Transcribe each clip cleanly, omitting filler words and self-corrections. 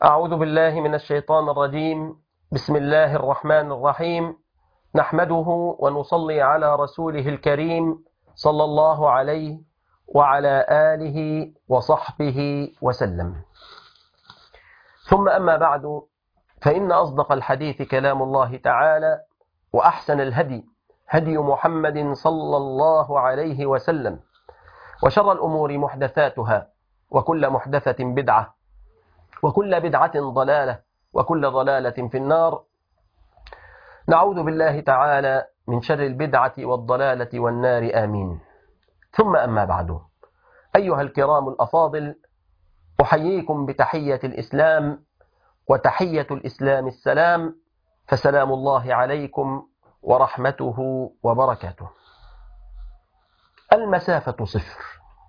أعوذ بالله من الشيطان الرجيم. بسم الله الرحمن الرحيم. نحمده ونصلي على رسوله الكريم صلى الله عليه وعلى آله وصحبه وسلم. ثم أما بعد، فإن أصدق الحديث كلام الله تعالى، وأحسن الهدي هدي محمد صلى الله عليه وسلم، وشر الأمور محدثاتها، وكل محدثة بدعة، وكل بدعة ضلالة، وكل ضلالة في النار. نعوذ بالله تعالى من شر البدعة والضلالة والنار، آمين. ثم أما بعد، أيها الكرام الأفاضل، أحييكم بتحية الإسلام، وتحية الإسلام السلام، فسلام الله عليكم ورحمته وبركاته. المسافة صفر.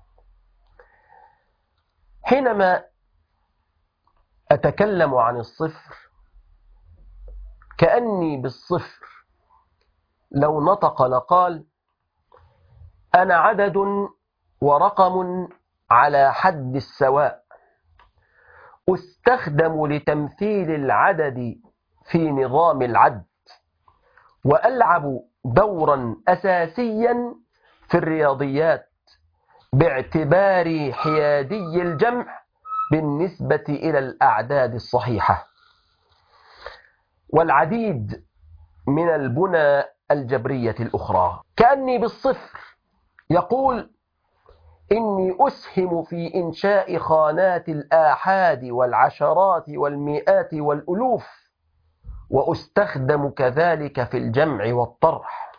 حينما أتكلم عن الصفر كأني بالصفر لو نطق لقال أنا عدد ورقم على حد السواء، أستخدم لتمثيل العدد في نظام العد، وألعب دورا أساسيا في الرياضيات باعتباري حيادي الجمع بالنسبة إلى الأعداد الصحيحة، والعديد من البنى الجبرية الأخرى. كأني بالصفر يقول إني أسهم في إنشاء خانات الآحاد والعشرات والمئات والألوف، وأستخدم كذلك في الجمع والطرح.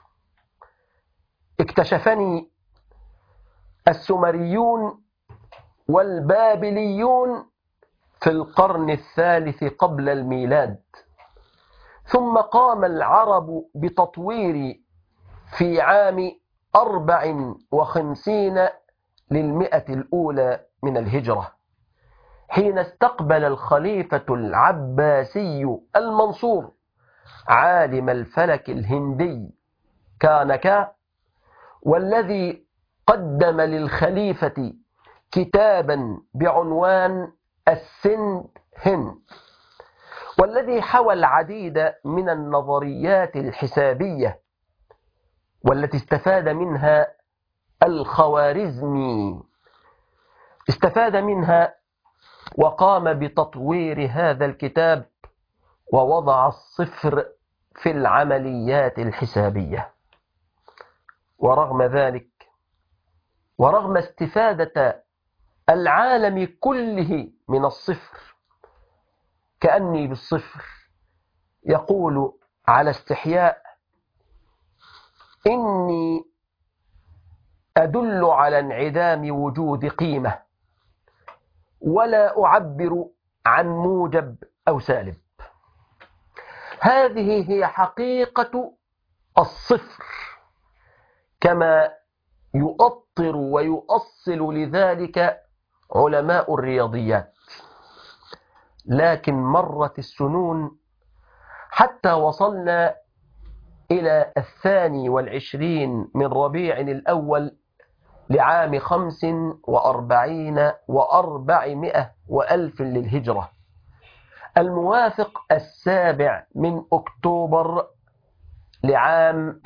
اكتشفني السومريون والبابليون في القرن الثالث قبل الميلاد، ثم قام العرب بتطوير في عام 54 للمئة الأولى من الهجرة، حين استقبل الخليفة العباسي المنصور عالم الفلك الهندي كانكا، والذي قدم للخليفة كتابا بعنوان السند هند، والذي حوى العديد من النظريات الحسابية، والتي استفاد منها الخوارزمي، استفاد منها وقام بتطوير هذا الكتاب، ووضع الصفر في العمليات الحسابية. ورغم ذلك، ورغم استفادة العالم كله من الصفر، كأني بالصفر يقول على استحياء إني أدل على انعدام وجود قيمة، ولا أعبر عن موجب أو سالب. هذه هي حقيقة الصفر، كما يؤطر ويؤصل لذلك علماء الرياضيات. لكن مرت السنون حتى وصلنا إلى 22 من ربيع الأول لعام 45 و400 وألف للهجرة، الموافق 7 من أكتوبر لعام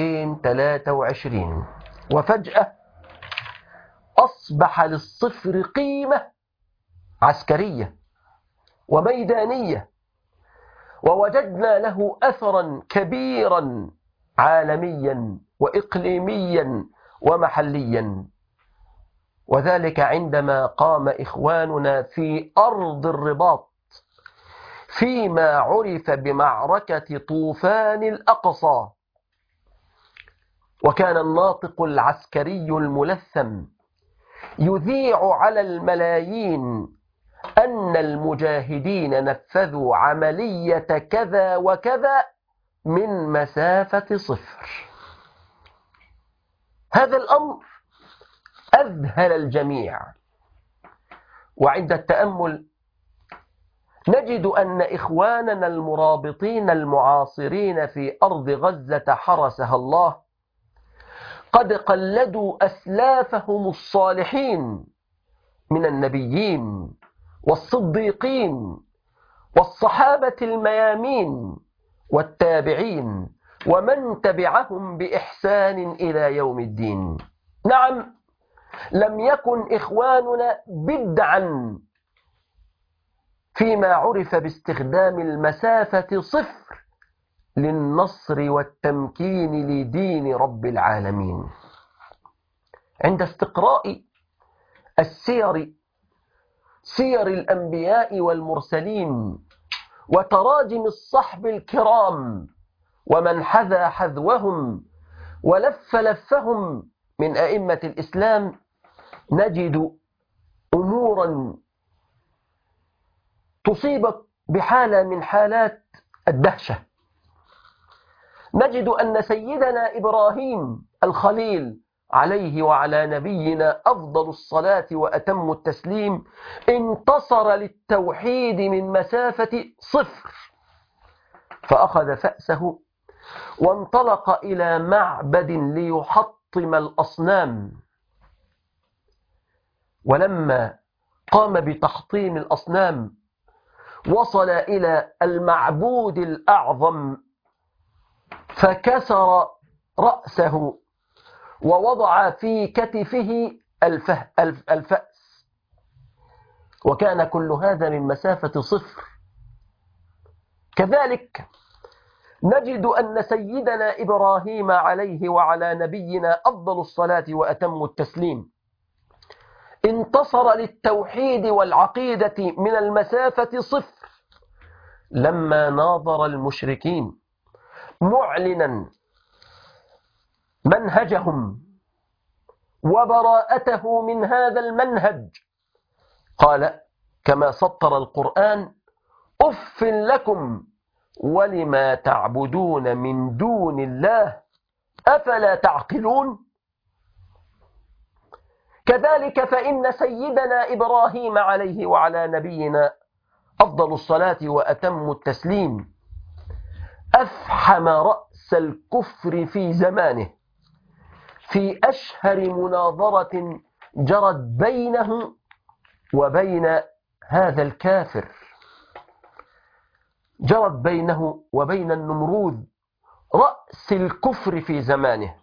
2023. وفجأة أصبح للصفر قيمة عسكرية وميدانية، ووجدنا له أثرا كبيرا عالميا وإقليميا ومحليا، وذلك عندما قام إخواننا في أرض الرباط فيما عرف بمعركة طوفان الأقصى، وكان الناطق العسكري الملثم يذيع على الملايين أن المجاهدين نفذوا عملية كذا وكذا من مسافة صفر. هذا الأمر أذهل الجميع، وعند التأمل نجد أن إخواننا المرابطين المعاصرين في أرض غزة حرسها الله قد قلدوا أسلافهم الصالحين من النبيين والصديقين والصحابة الميامين والتابعين ومن تبعهم بإحسان إلى يوم الدين. نعم، لم يكن إخواننا بدعا فيما عرف باستخدام المسافة صفر للنصر والتمكين لدين رب العالمين. عند استقراء سير الأنبياء والمرسلين وتراجم الصحب الكرام ومن حذا حذوهم ولف لفهم من أئمة الإسلام، نجد أمورا تصيبك بحالة من حالات الدهشة. نجد أن سيدنا إبراهيم الخليل عليه وعلى نبينا أفضل الصلاة وأتم التسليم انتصر للتوحيد من مسافة صفر، فأخذ فأسه وانطلق إلى معبد ليحطم الأصنام. ولما قام بتحطيم الأصنام وصل إلى المعبود الأعظم فكسر رأسه ووضع في كتفه الفأس، وكان كل هذا من مسافة صفر. كذلك نجد أن سيدنا إبراهيم عليه وعلى نبينا أفضل الصلاة وأتم التسليم انتصر للتوحيد والعقيدة من المسافة صفر لما ناظر المشركين معلنا منهجهم وبراءته من هذا المنهج. قال كما سطر القرآن: أف لكم ولما تعبدون من دون الله أفلا تعقلون. كذلك فإن سيدنا إبراهيم عليه وعلى نبينا أفضل الصلاة وأتم التسليم أفحم رأس الكفر في زمانه في أشهر مناظرة جرت بينه وبين هذا الكافر، جرت بينه وبين النمرود رأس الكفر في زمانه.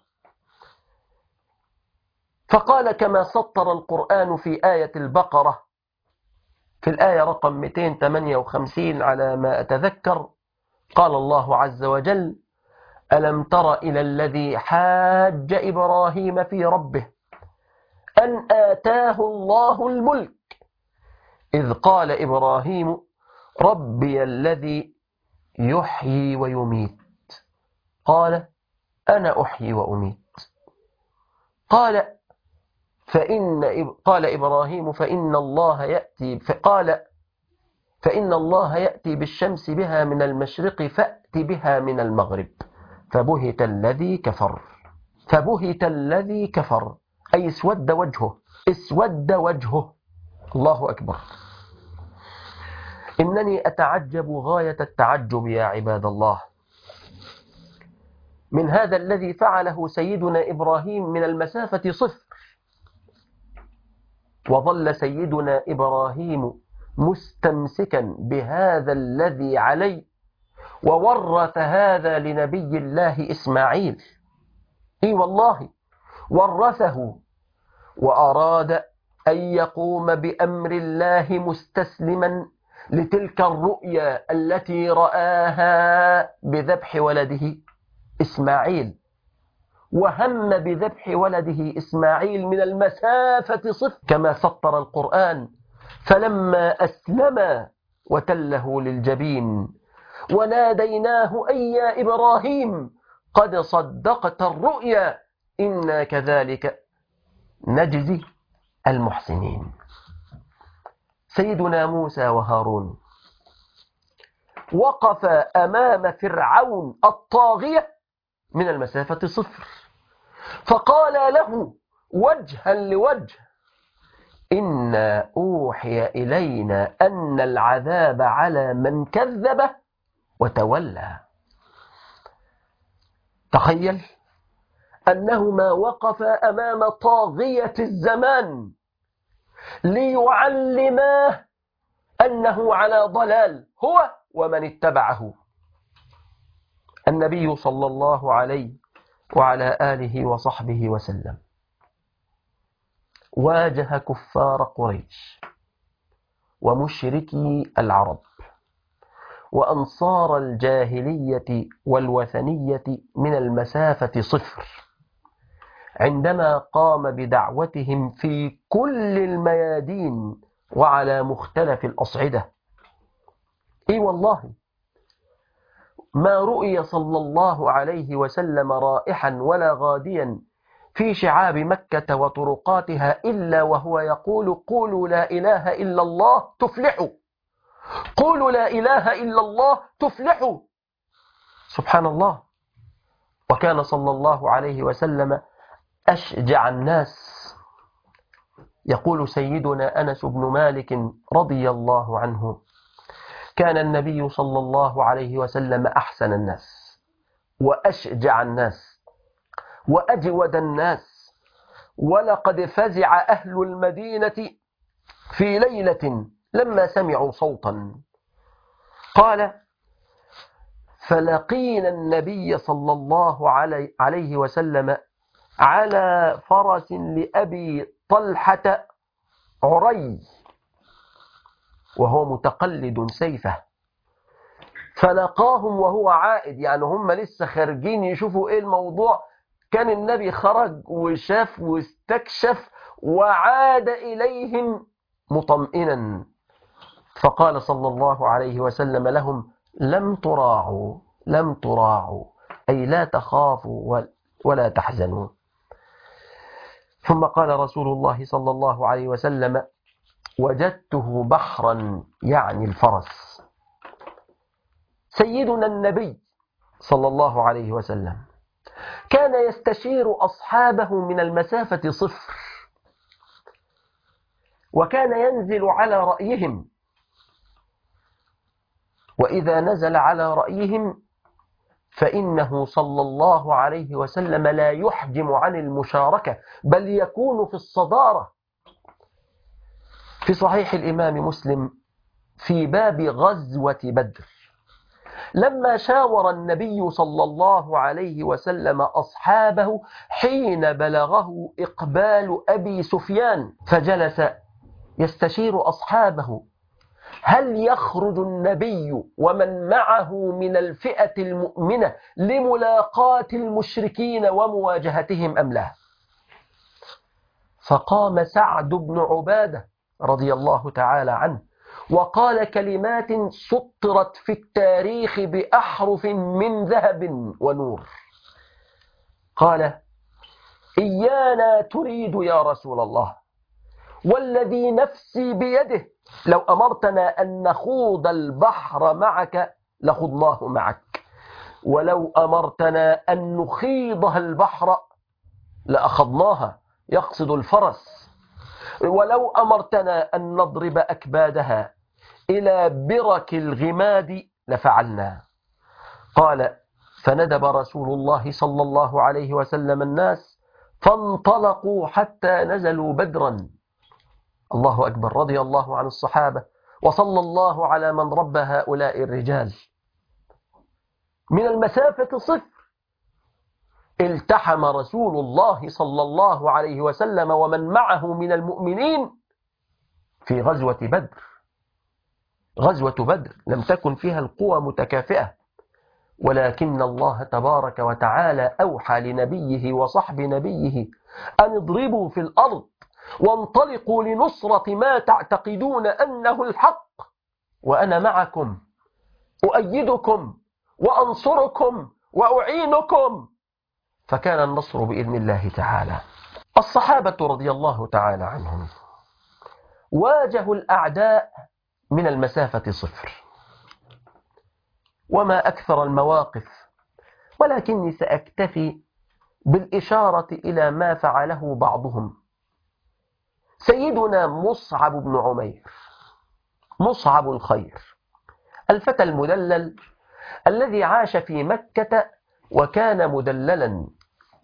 فقال كما سطر القرآن في آية البقرة في الآية رقم 258 على ما أتذكر، قال الله عز وجل: ألم تر إلى الذي حاج إبراهيم في ربه أن آتاه الله الملك إذ قال إبراهيم ربي الذي يحيي ويميت قال أنا أحيي وأميت. قال إبراهيم فإن الله يأتي بالشمس بها من المشرق فأت بها من المغرب فبهت الذي كفر أي اسود وجهه. الله أكبر. إنني أتعجب غاية التعجب يا عباد الله من هذا الذي فعله سيدنا إبراهيم من المسافة صفر، وظل سيدنا إبراهيم مستمسكا بهذا الذي عليه، وورث هذا لنبي الله إسماعيل. إي والله ورثه، وأراد أن يقوم بأمر الله مستسلما لتلك الرؤيا التي رآها بذبح ولده إسماعيل، وهم بذبح ولده إسماعيل من المسافة صفر كما سطر القرآن: فلما أسلم وتله للجبين وناديناه أي يا إبراهيم قد صدقت الرؤيا إنا كذلك نجزي المحسنين. سيدنا موسى وهارون وقف أمام فرعون الطاغية من المسافة صفر، فقال له وجها لوجه: إنا أوحي إلينا أن العذاب على من كذب وتولى. تخيل أنهما وقفا أمام طاغية الزمان ليعلماه أنه على ضلال هو ومن اتبعه. النبي صلى الله عليه وعلى آله وصحبه وسلم واجه كفار قريش ومشركي العرب وأنصار الجاهلية والوثنية من المسافة صفر عندما قام بدعوتهم في كل الميادين وعلى مختلف الأصعدة. إي والله ما رؤي صلى الله عليه وسلم رائحا ولا غاديا في شعاب مكة وطرقاتها إلا وهو يقول: قولوا لا إله إلا الله تفلحوا، قولوا لا إله إلا الله تفلحوا. سبحان الله. وكان صلى الله عليه وسلم أشجع الناس. يقول سيدنا أنس بن مالك رضي الله عنه: كان النبي صلى الله عليه وسلم أحسن الناس وأشجع الناس وأجود الناس، ولقد فزع أهل المدينة في ليلة لما سمعوا صوتا. قال: فلقينا النبي صلى الله عليه وسلم على فرس لأبي طلحة عري وهو متقلد سيفه، فلقاهم وهو عائد، يعني هم لسه خارجين يشوفوا ايه الموضوع، كان النبي خرج وشاف واستكشف وعاد إليهم مطمئنا، فقال صلى الله عليه وسلم لهم: لم تراعوا، لم تراعوا، أي لا تخافوا ولا تحزنوا. ثم قال رسول الله صلى الله عليه وسلم: وجدته بحرا، يعني الفرس. سيدنا النبي صلى الله عليه وسلم كان يستشير أصحابه من المسافة صفر، وكان ينزل على رأيهم، وإذا نزل على رأيهم فإنه صلى الله عليه وسلم لا يحجم عن المشاركة، بل يكون في الصدارة. في صحيح الإمام مسلم في باب غزوة بدر، لما شاور النبي صلى الله عليه وسلم أصحابه حين بلغه إقبال أبي سفيان، فجلس يستشير أصحابه: هل يخرج النبي ومن معه من الفئة المؤمنة لملاقاة المشركين ومواجهتهم أم لا؟ فقام سعد بن عبادة رضي الله تعالى عنه وقال كلمات سطرت في التاريخ بأحرف من ذهب ونور. قال: إيانا تريد يا رسول الله، والذي نفسي بيده لو أمرتنا أن نخوض البحر معك لخضناه معك، ولو أمرتنا أن نخيضها البحر لأخذناها، يقصد الفرس، ولو أمرتنا أن نضرب أكبادها إلى برك الغماد لفعلنا. قال: فندب رسول الله صلى الله عليه وسلم الناس فانطلقوا حتى نزلوا بدرا. الله أكبر، رضي الله عن الصحابة، وصلى الله على من ربى هؤلاء الرجال. من المسافة صفر التحم رسول الله صلى الله عليه وسلم ومن معه من المؤمنين في غزوة بدر. غزوة بدر لم تكن فيها القوى متكافئة، ولكن الله تبارك وتعالى أوحى لنبيه وصحب نبيه أن اضربوا في الأرض وانطلقوا لنصرة ما تعتقدون أنه الحق، وأنا معكم أؤيدكم وأنصركم وأعينكم. فكان النصر بإذن الله تعالى. الصحابة رضي الله تعالى عنهم واجهوا الأعداء من المسافة صفر، وما أكثر المواقف، ولكني سأكتفي بالإشارة إلى ما فعله بعضهم. سيدنا مصعب بن عمير، مصعب الخير، الفتى المدلل الذي عاش في مكة وكان مدللا،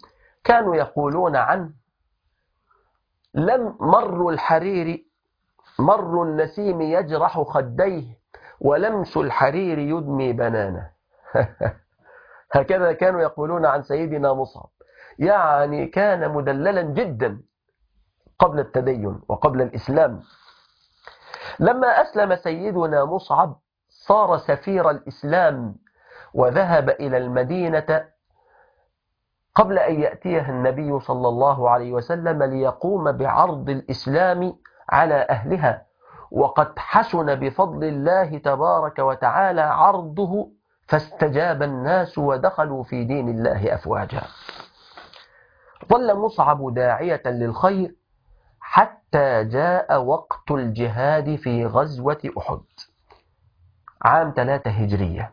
كانوا يقولون عنه: لم مر الحرير مر النسيم يجرح خديه ولمس الحرير يدمي بنانه. هكذا كانوا يقولون عن سيدنا مصعب، يعني كان مدللا جدا قبل التدين وقبل الإسلام. لما أسلم سيدنا مصعب صار سفير الإسلام وذهب إلى المدينة قبل أن يأتيه النبي صلى الله عليه وسلم ليقوم بعرض الإسلام على أهلها، وقد حسن بفضل الله تبارك وتعالى عرضه فاستجاب الناس ودخلوا في دين الله أفواجا. ظل مصعب داعية للخير حتى جاء وقت الجهاد في غزوة أحد عام 3 هجرية.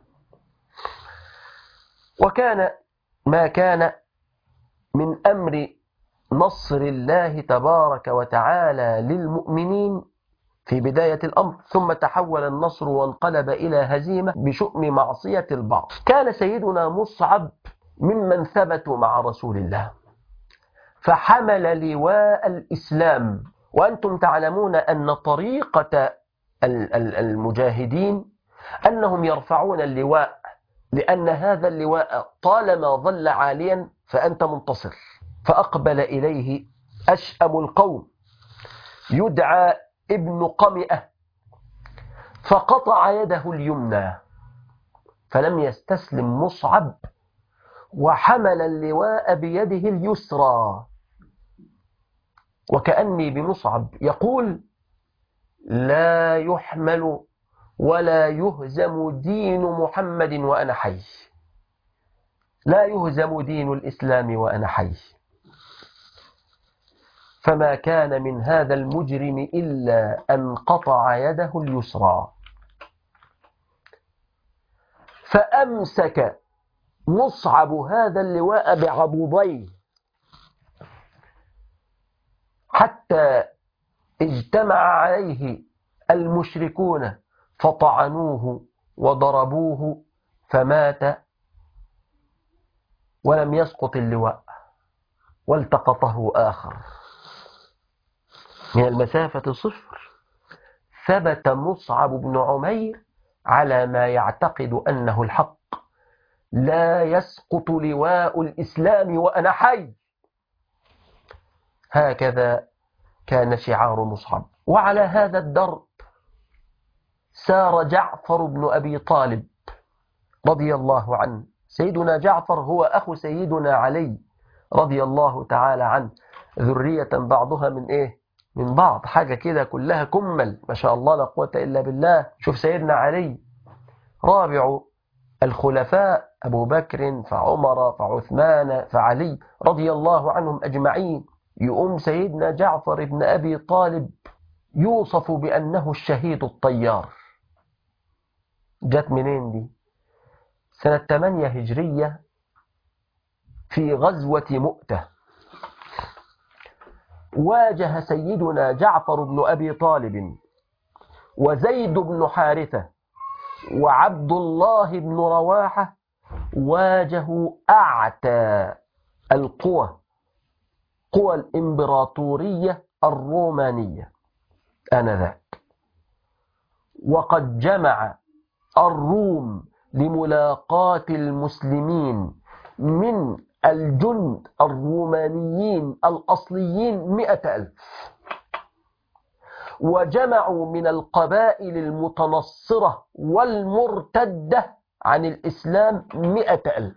وكان ما كان من أمر نصر الله تبارك وتعالى للمؤمنين في بداية الأمر، ثم تحول النصر وانقلب إلى هزيمة بشؤم معصية البعض. كان سيدنا مصعب ممن ثبتوا مع رسول الله فحمل لواء الإسلام. وأنتم تعلمون أن طريقة المجاهدين أنهم يرفعون اللواء، لأن هذا اللواء طالما ظل عاليا فأنت منتصر. فأقبل إليه أشأم القوم يدعى ابن قمئة فقطع يده اليمنى، فلم يستسلم مصعب وحمل اللواء بيده اليسرى، وكأني بمصعب يقول: لا يحمل ولا يهزم دين محمد وأنا حي، لا يهزم دين الإسلام وأنا حي. فما كان من هذا المجرم إلا أن قطع يده اليسرى. فأمسك مصعب هذا اللواء بعضديه حتى اجتمع عليه المشركون فطعنوه وضربوه فمات ولم يسقط اللواء، والتقطه آخر من المسافة 0. ثبت مصعب بن عمير على ما يعتقد أنه الحق: لا يسقط لواء الإسلام وأنا حي. هكذا كان شعار مصعب. وعلى هذا الدرب سار جعفر بن أبي طالب رضي الله عنه. سيدنا جعفر هو أخو سيدنا علي رضي الله تعالى عنه، ذرية بعضها من إيه؟ من بعض، حاجة كده كلها كمل ما شاء الله لا قوة إلا بالله. شوف سيدنا علي رابع الخلفاء، أبو بكر فعمر فعثمان فعلي رضي الله عنهم أجمعين. يقوم سيدنا جعفر بن أبي طالب يوصف بأنه الشهيد الطيار. جت منين دي؟ سنة 8 هجرية في غزوة مؤتة واجه سيدنا جعفر بن أبي طالب وزيد بن حارثة وعبد الله بن رواحة، واجهوا أعتى القوى، قوى الإمبراطورية الرومانية آنذاك. وقد جمع الروم لملاقاة المسلمين من الجند الرومانيين الأصليين 100,000، وجمعوا من القبائل المتنصرة والمرتدة عن الإسلام 100,000.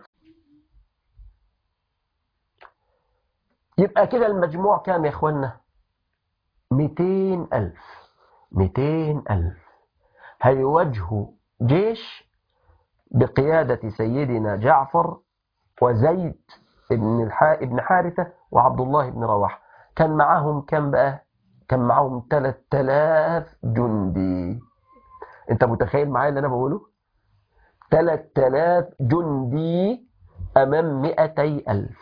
يبقى كده المجموع كام يا إخوانا؟ 200,000. 200,000 هيواجهوا جيش بقيادة سيدنا جعفر وزيد ابن حارثة وعبد الله بن رواحة. كان معاهم كم بقى؟ كان معاهم 3000 جندي. انت متخيل معايا اللي انا بقوله؟ 3000 جندي امام 200,000.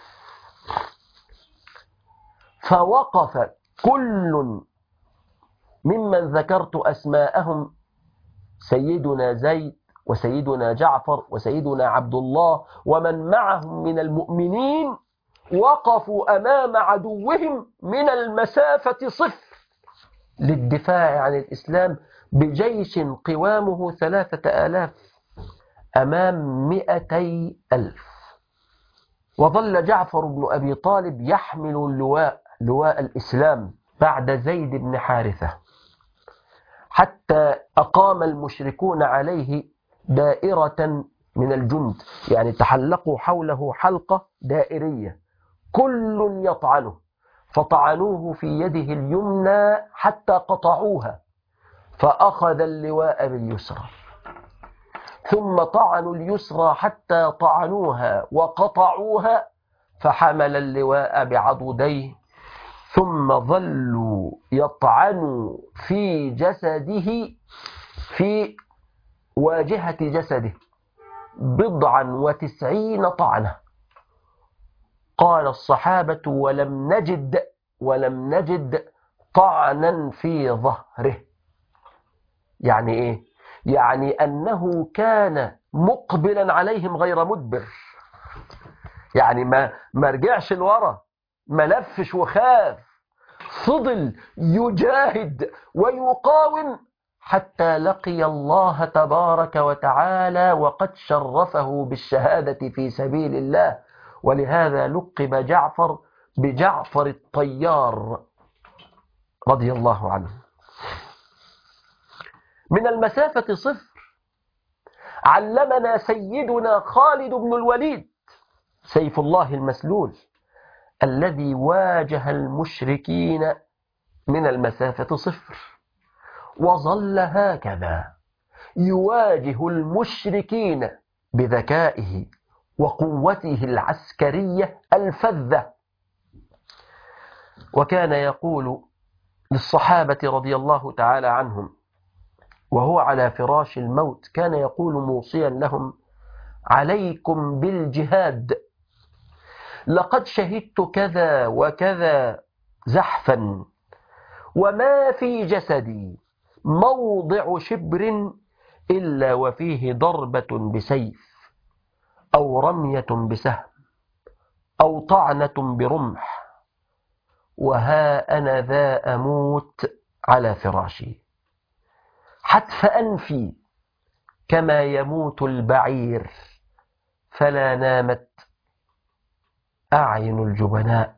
فوقف كل ممن ذكرت اسماءهم، سيدنا زيد وسيدنا جعفر وسيدنا عبد الله ومن معهم من المؤمنين، وقفوا أمام عدوهم من المسافة 0. للدفاع عن الإسلام بجيش قوامه 3000 أمام 200,000. وظل جعفر بن أبي طالب يحمل اللواء، لواء الإسلام، بعد زيد بن حارثة، حتى أقام المشركون عليه دائرة من الجند، يعني تحلقوا حوله حلقة دائرية كل يطعنه، فطعنوه في يده اليمنى حتى قطعوها، فأخذ اللواء باليسرى، ثم طعنوا اليسرى حتى طعنوها وقطعوها، فحمل اللواء بعضديه، ثم ظلوا يطعنوا في جسده، في واجهة جسده 90 طعنة. قال الصحابة ولم نجد طعنا في ظهره. يعني إيه؟ يعني أنه كان مقبلا عليهم غير مدبر، يعني ما رجعش لورا، ما لفش وخاف، فضل يجاهد ويقاوم حتى لقي الله تبارك وتعالى، وقد شرفه بالشهادة في سبيل الله. ولهذا لقب جعفر بجعفر الطيار رضي الله عنه. من المسافة صفر علمنا سيدنا خالد بن الوليد سيف الله المسلول، الذي واجه المشركين من المسافة صفر، وظل هكذا يواجه المشركين بذكائه وقوته العسكرية الفذة. وكان يقول للصحابة رضي الله تعالى عنهم وهو على فراش الموت، كان يقول موصيا لهم: عليكم بالجهاد، لقد شهدت كذا وكذا زحفا، وما في جسدي موضع شبر إلا وفيه ضربة بسيف أو رمية بسهم أو طعنة برمح، وها أنا ذا أموت على فراشي حتف أنفي كما يموت البعير، فلا نامت أعين الجبناء،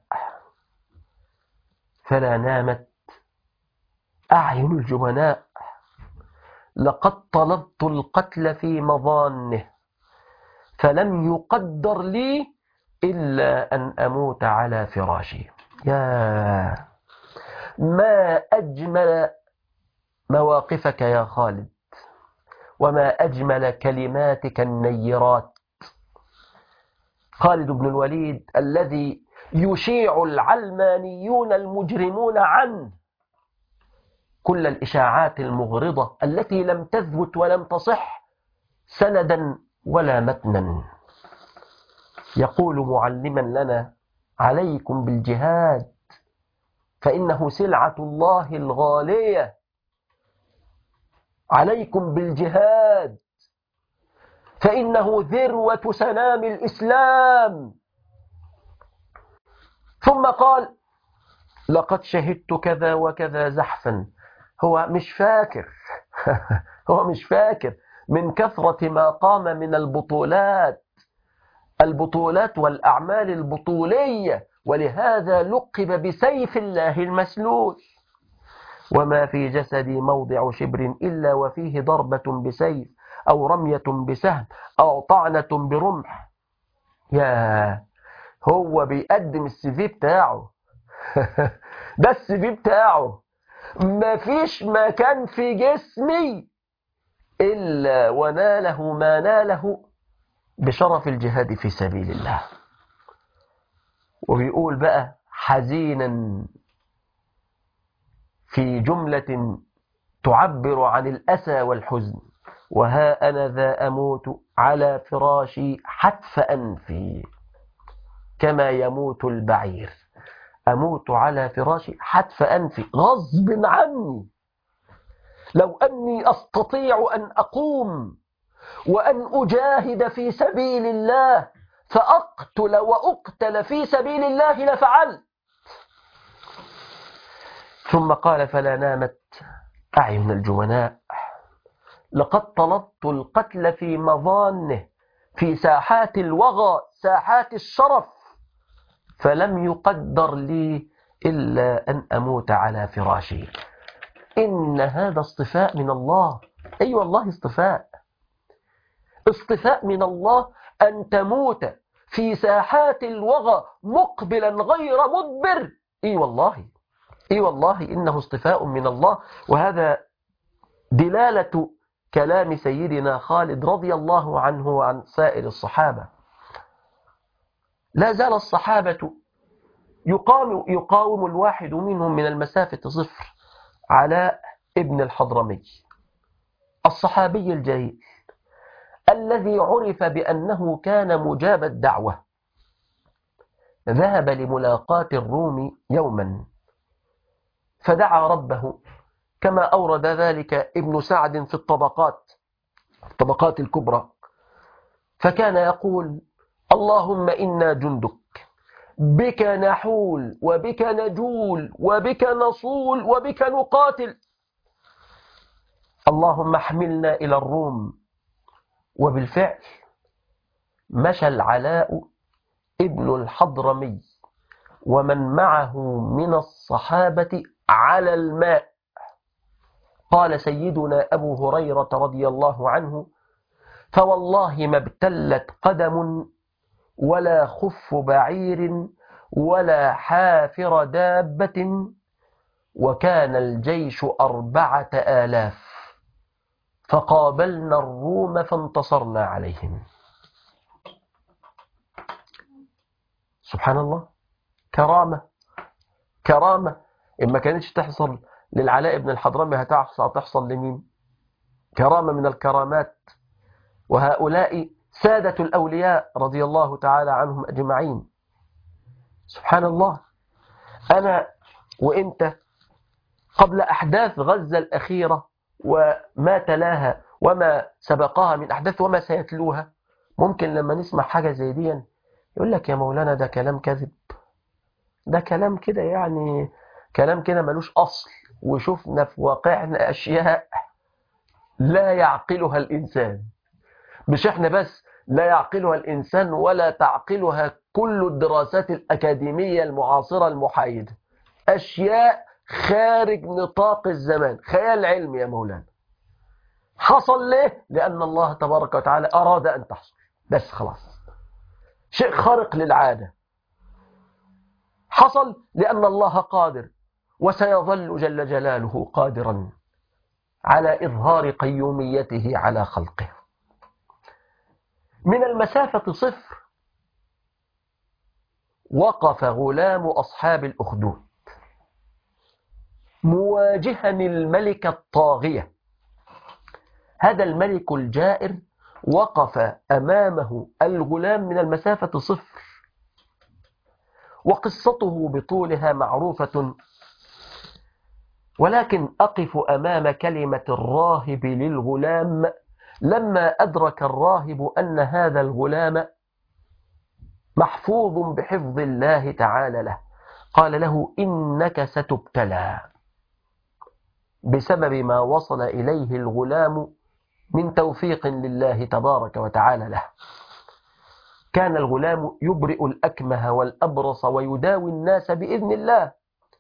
فلا نامت أعين الجبناء، لقد طلبت القتل في مظانه، فلم يقدر لي إلا أن أموت على فراشي. يا ما أجمل مواقفك يا خالد، وما أجمل كلماتك النيرات. خالد بن الوليد الذي يشيع العلمانيون المجرمون عنه كل الإشاعات المغرضة التي لم تثبت ولم تصح سندا ولا متنا، يقول معلما لنا: عليكم بالجهاد فإنه سلعة الله الغالية، عليكم بالجهاد فإنه ذروة سنام الإسلام. ثم قال: لقد شهدت كذا وكذا زحفا. هو مش فاكر هو مش فاكر من كثرة ما قام من البطولات والأعمال البطولية، ولهذا لقب بسيف الله المسلول. وما في جسدي موضع شبر إلا وفيه ضربة بسيف أو رمية بسهم أو طعنة برمح. يا هو بيقدم السي بتاعه ده السي بتاعه، ما فيش مكان في جسمي إلا وناله ما ناله بشرف الجهاد في سبيل الله. وبيقول بقى حزينا في جملة تعبر عن الأسى والحزن: وها أنا ذا أموت على فراشي حتف أنفي كما يموت البعير. أموت على فراشي حتف أنفي غصب عني، لو أني أستطيع أن أقوم وأن أجاهد في سبيل الله فأقتل وأقتل في سبيل الله لفعلت. ثم قال فلا نامت أعين الجبناء، لقد طلبت القتل في مظانه، في ساحات الوغى، ساحات الشرف، فلم يقدر لي إلا أن أموت على فراشي. إن هذا اصطفاء من الله. أي والله اصطفاء، اصطفاء من الله أن تموت في ساحات الوغى مقبلا غير مدبر. أي والله، أي والله إنه اصطفاء من الله. وهذا دلالة كلام سيدنا خالد رضي الله عنه وعن سائر الصحابة. لا زال الصحابة يقاوم الواحد منهم من المسافة صفر علاء ابن الحضرمي، الصحابي الجليل الذي عرف بأنه كان مجاب الدعوة. ذهب لملاقاة الروم يوما فدعا ربه كما أورد ذلك ابن سعد في الطبقات الكبرى، فكان يقول: اللهم إنا جندك، بك نحول وبك نجول وبك نصول وبك نقاتل، اللهم احملنا إلى الروم. وبالفعل مشى العلاء ابن الحضرمي ومن معه من الصحابة على الماء. قال سيدنا أبو هريرة رضي الله عنه: فوالله ما ابتلت قدم ولا خف بعير ولا حافر دابة، وكان الجيش 4000 فقابلنا الروم فانتصرنا عليهم. سبحان الله، كرامة، كرامة. إن ما كانتش تحصل للعلاء بن الحضرمي هتحصل لمين؟ كرامة من الكرامات. وهؤلاء سادة الأولياء رضي الله تعالى عنهم أجمعين. سبحان الله. أنا وإنت قبل أحداث غزة الأخيرة وما تلاها وما سبقها من أحداث وما سيتلوها، ممكن لما نسمع حاجة زي دي يقول لك: يا مولانا ده كلام كذب، ده كلام كده، يعني كلام كده ملوش أصل، وشفنا في واقعنا أشياء لا يعقلها الإنسان. مش احنا بس لا يعقلها الإنسان ولا تعقلها كل الدراسات الأكاديمية المعاصرة المحايدة. أشياء خارج نطاق الزمان، خيال علمي يا مولانا. حصل ليه؟ لأن الله تبارك وتعالى أراد أن تحصل، بس خلاص، شيء خارق للعادة. حصل لأن الله قادر، وسيظل جل جلاله قادرا على إظهار قيوميته على خلقه. من المسافة صفر وقف غلام أصحاب الأخدود مواجها الملك الطاغية. هذا الملك الجائر وقف أمامه الغلام من المسافة صفر، وقصته بطولها معروفة، ولكن أقف أمام كلمة الراهب للغلام لما أدرك الراهب أن هذا الغلام محفوظ بحفظ الله تعالى له. قال له: إنك ستبتلى بسبب ما وصل إليه الغلام من توفيق لله تبارك وتعالى له. كان الغلام يبرئ الأكمه والأبرص ويداوي الناس بإذن الله،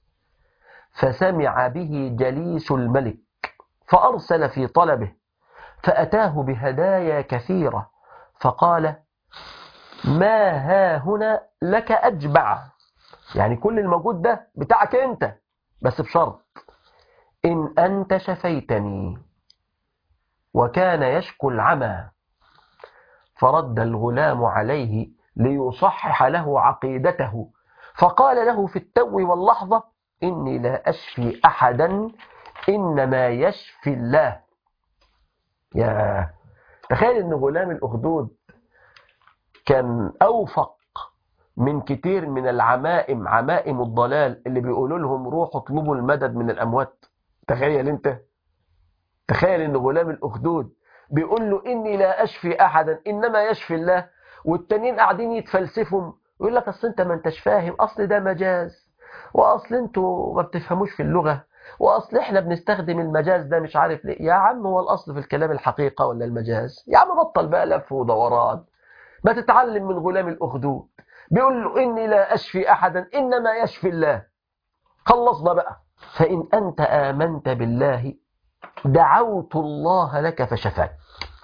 فسمع به جليس الملك فأرسل في طلبه، فأتاه بهدايا كثيرة، فقال: ما ها هنا لك أجبع، يعني كل الموجود ده بتاعك أنت، بس بشرط: إن أنت شفيتني. وكان يشكو العمى، فرد الغلام عليه ليصحح له عقيدته، فقال له في التو واللحظة: إني لا أشفي أحدا، إنما يشفي الله. يا تخيل أن غلام الأخدود كان أوفق من كتير من العمائم، عمائم الضلال اللي بيقولوا لهم روحوا اطلبوا المدد من الأموات. تخيل أنت، تخيل أن غلام الأخدود بيقول له: إني لا أشفي أحدا إنما يشفي الله، والتانيين قاعدين يتفلسفهم، يقول لك: أصل أنت ما أنتش فاهم، أصل ده مجاز، وأصل أنتوا ما بتفهموش في اللغة، وأصل إحنا بنستخدم المجاز ده مش عارف ليه. يا عم هو الأصل في الكلام الحقيقة ولا المجاز؟ يا عم بطل بقى لف ودوران، ما تتعلم من غلام الأخدود بيقول له إني لا أشفي أحدا إنما يشفي الله. خلصنا بقى. فإن أنت آمنت بالله دعوت الله لك فشفاك.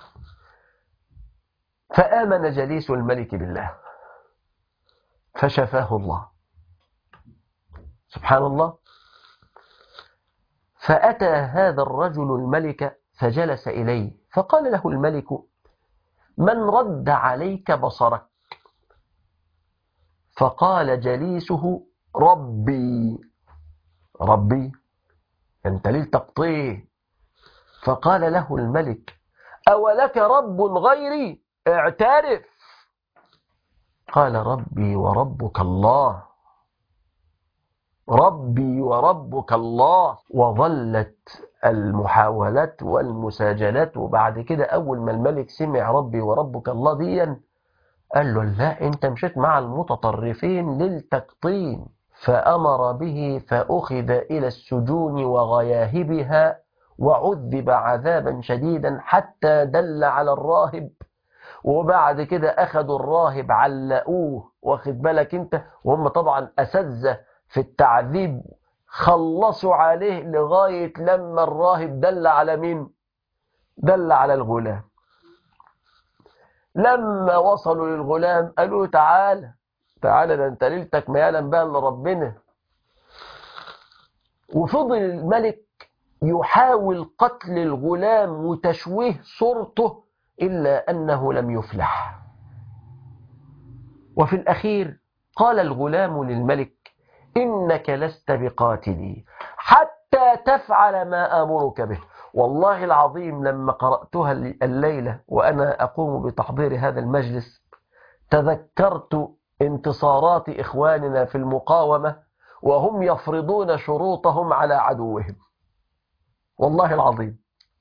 فآمن جليس الملك بالله فشفاه الله. سبحان الله. فأتى هذا الرجل الملك فجلس إليه، فقال له الملك: من رد عليك بصرك؟ فقال جليسه: ربي. ربي؟ أنت ليه تقطيه؟ فقال له الملك: أولك رب غيري؟ اعترف. قال: ربي وربك الله، ربي وربك الله. وظلت المحاولات والمساجلات، وبعد كده أول ما الملك سمع ربي وربك الله ديا قال له: لا، أنت مشيت مع المتطرفين للتقطين. فأمر به فأخذ إلى السجون وغياهبها وعذب عذابا شديدا حتى دل على الراهب. وبعد كده أخذوا الراهب علقوه، واخد بالك أنت، وهم طبعا أساتذة في التعذيب، خلصوا عليه لغاية لما الراهب دل على مين؟ دل على الغلام. لما وصلوا للغلام قالوا: تعالى تعالى، ده انت ليلتك ما يعلم بقى الا ربنا. وفضل الملك يحاول قتل الغلام وتشويه صورته إلا أنه لم يفلح. وفي الأخير قال الغلام للملك: إنك لست بقاتلي حتى تفعل ما آمرك به. والله العظيم لما قرأتها الليلة وأنا أقوم بتحضير هذا المجلس تذكرت انتصارات إخواننا في المقاومة وهم يفرضون شروطهم على عدوهم. والله العظيم: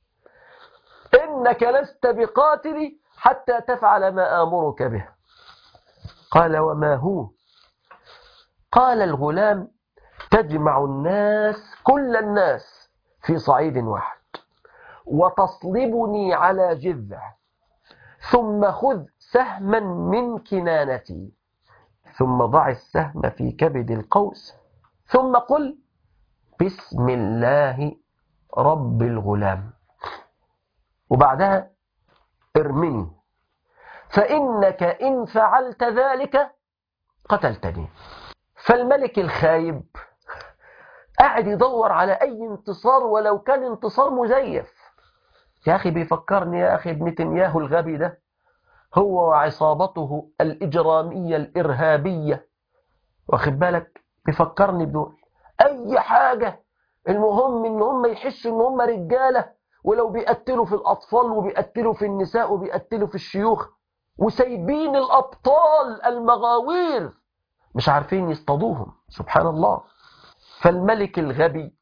إنك لست بقاتلي حتى تفعل ما آمرك به. قال: وما هو؟ قال الغلام: تجمع الناس كل الناس في صعيد واحد وتصلبني على جذع، ثم خذ سهما من كنانتي، ثم ضع السهم في كبد القوس، ثم قل: بسم الله رب الغلام، وبعدها ارمني، فإنك إن فعلت ذلك قتلتني. فالملك الخايب قاعد يدور على أي انتصار ولو كان انتصار مزيف. يا أخي بيفكرني يا أخي بنتنياهو الغبي ده، هو وعصابته الإجرامية الإرهابية، واخد بالك، بيفكرني بدول أي حاجة، المهم إن هم يحسوا إن هم رجالة، ولو بيقتلوا في الأطفال وبيقتلوا في النساء وبيقتلوا في الشيوخ، وسايبين الأبطال المغاوير مش عارفين يصطادوهم. سبحان الله. فالملك الغبي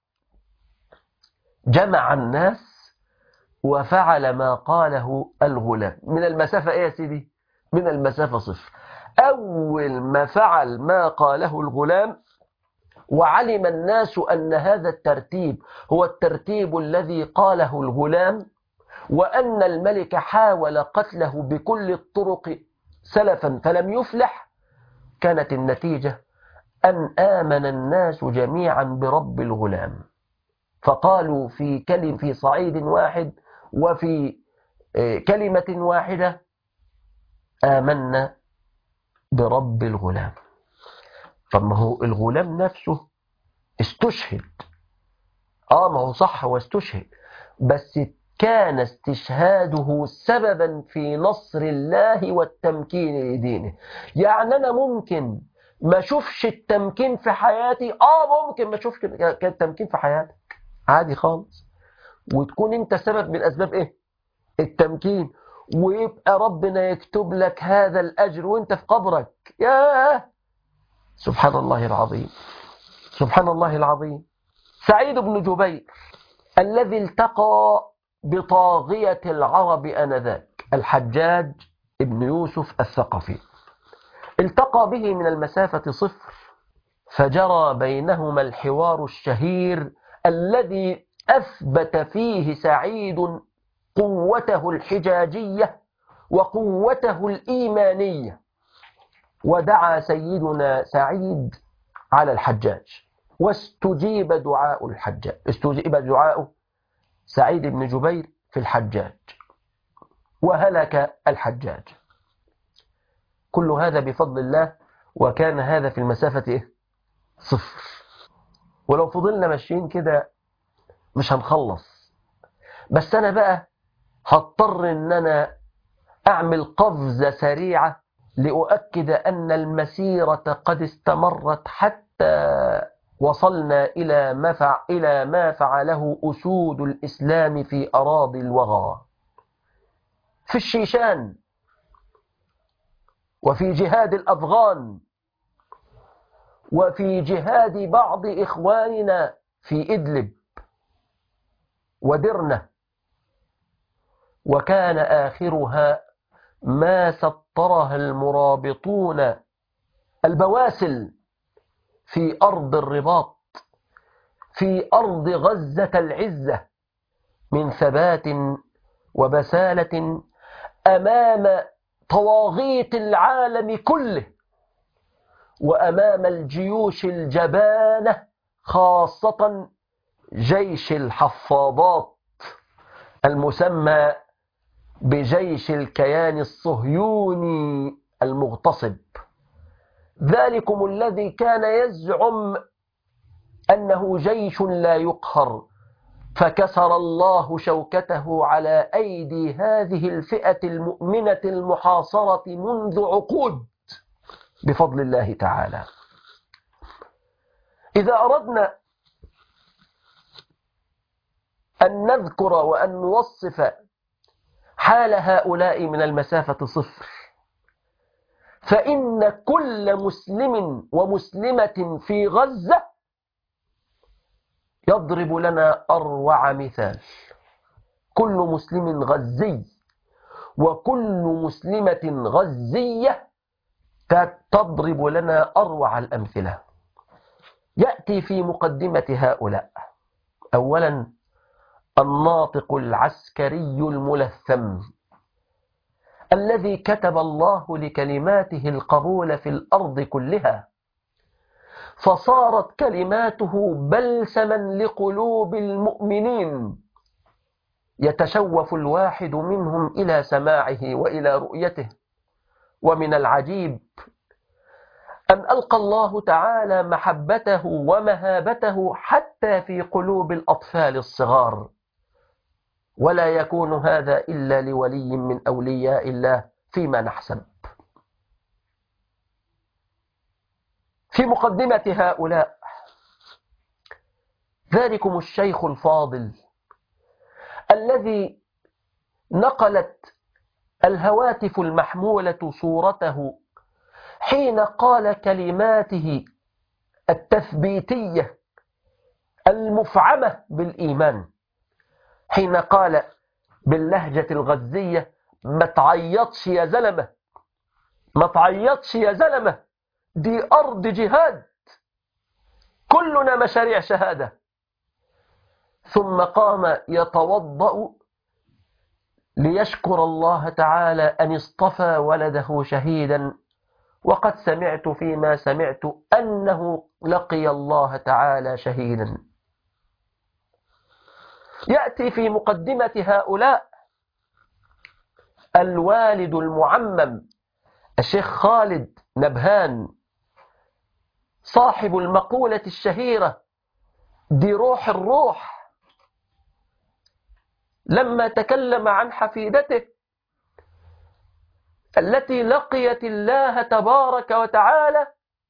جمع الناس وفعل ما قاله الغلام. من المسافة ايه يا سيدي؟ من المسافة صفر. أول ما فعل ما قاله الغلام وعلم الناس أن هذا الترتيب هو الترتيب الذي قاله الغلام، وأن الملك حاول قتله بكل الطرق سلفا فلم يفلح، كانت النتيجة أن آمن الناس جميعا برب الغلام، فقالوا في صعيد واحد وفي كلمة واحدة: آمنا برب الغلام. فما هو الغلام نفسه استشهد، ما هو صح هو استشهد، بس كان استشهاده سببا في نصر الله والتمكين لدينه. يعني أنا ممكن ما اشوفش التمكين في حياتي، ممكن ما اشوفش التمكين في حياتك عادي خالص، وتكون انت سبب من اسباب ايه؟ التمكين، ويبقى ربنا يكتب لك هذا الاجر وانت في قبرك. ياه، سبحان الله العظيم، سبحان الله العظيم. سعيد بن جبير الذي التقى بطاغية العرب آنذاك الحجاج ابن يوسف الثقفي، التقى به من المسافة صفر، فجرى بينهما الحوار الشهير الذي أثبت فيه سعيد قوته الحجاجية وقوته الإيمانية، ودعا سيدنا سعيد على الحجاج، واستجيب دعاء الحجاج، استجيب دعاء سعيد بن جبير في الحجاج، وهلك الحجاج. كل هذا بفضل الله، وكان هذا في المسافة صفر. ولو فضلنا ماشيين كده مش هنخلص، بس أنا بقى هضطر إن أنا أعمل قفزة سريعة لأؤكد أن المسيرة قد استمرت حتى وصلنا إلى ما فعله أسود الإسلام في أراضي الوغى، في الشيشان، وفي جهاد الأفغان، وفي جهاد بعض إخواننا في إدلب ودرنة، وكان آخرها ما سطرها المرابطون البواسل في أرض الرباط، في أرض غزة العزة، من ثبات وبسالة أمام طواغيت العالم كله، وأمام الجيوش الجبانة، خاصة جيش الحفاظات المسمى بجيش الكيان الصهيوني المغتصب، ذلكم الذي كان يزعم أنه جيش لا يقهر، فكسر الله شوكته على أيدي هذه الفئة المؤمنة المحاصرة منذ عقود بفضل الله تعالى. إذا أردنا أن نذكر وأن نوصف حال هؤلاء من المسافة صفر، فإن كل مسلم ومسلمة في غزة يضرب لنا أروع مثال. كل مسلم غزي وكل مسلمة غزية تضرب لنا أروع الأمثلة. يأتي في مقدمة هؤلاء أولا الناطق العسكري الملثم الذي كتب الله لكلماته القبول في الأرض كلها، فصارت كلماته بلسما لقلوب المؤمنين، يتشوف الواحد منهم إلى سماعه وإلى رؤيته. ومن العجيب أن ألقى الله تعالى محبته ومهابته حتى في قلوب الأطفال الصغار، ولا يكون هذا إلا لولي من أولياء الله فيما نحسب. في مقدمة هؤلاء ذلكم الشيخ الفاضل الذي نقلت الهواتف المحمولة صورته حين قال كلماته التثبيتية المفعمة بالإيمان، حين قال باللهجة الغزية: ما تعيطش يا زلمة، ما تعيطش يا زلمة، دي أرض جهاد، كلنا مشاريع شهادة. ثم قام يتوضأ ليشكر الله تعالى أن اصطفى ولده شهيدا، وقد سمعت فيما سمعت أنه لقي الله تعالى شهيدا. يأتي في مقدمة هؤلاء الوالد المعمم الشيخ خالد نبهان صاحب المقولة الشهيرة دي روح الروح، لما تكلم عن حفيدته التي لقيت الله تبارك وتعالى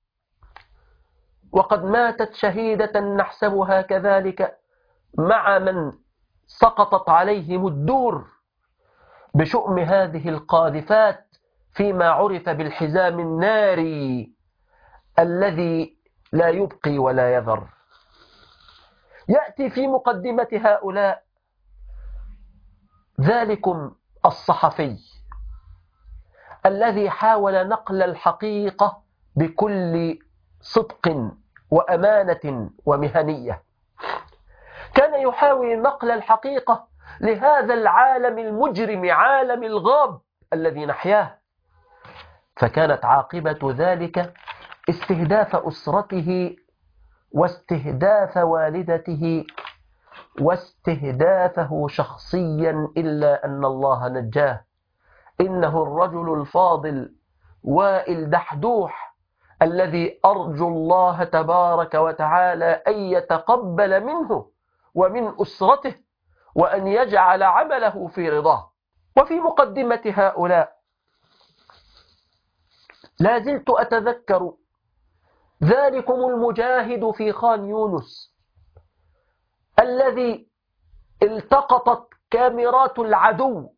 وقد ماتت شهيدة نحسبها كذلك مع من سقطت عليهم الدور بشؤم هذه القاذفات فيما عرف بالحزام الناري الذي لا يبقي ولا يذر. يأتي في مقدمة هؤلاء ذلكم الصحفي الذي حاول نقل الحقيقة بكل صدق وأمانة ومهنية. كان يحاول نقل الحقيقة لهذا العالم المجرم، عالم الغاب الذي نحياه. فكانت عاقبة ذلك استهداف أسرته واستهداف والدته واستهدافه شخصيا، إلا أن الله نجاه. إنه الرجل الفاضل وائل دحدوح الذي أرجو الله تبارك وتعالى أن يتقبل منه ومن أسرته وأن يجعل عمله في رضاه. وفي مقدمة هؤلاء لا زلت أتذكر ذلكم المجاهد في خان يونس الذي التقطت كاميرات العدو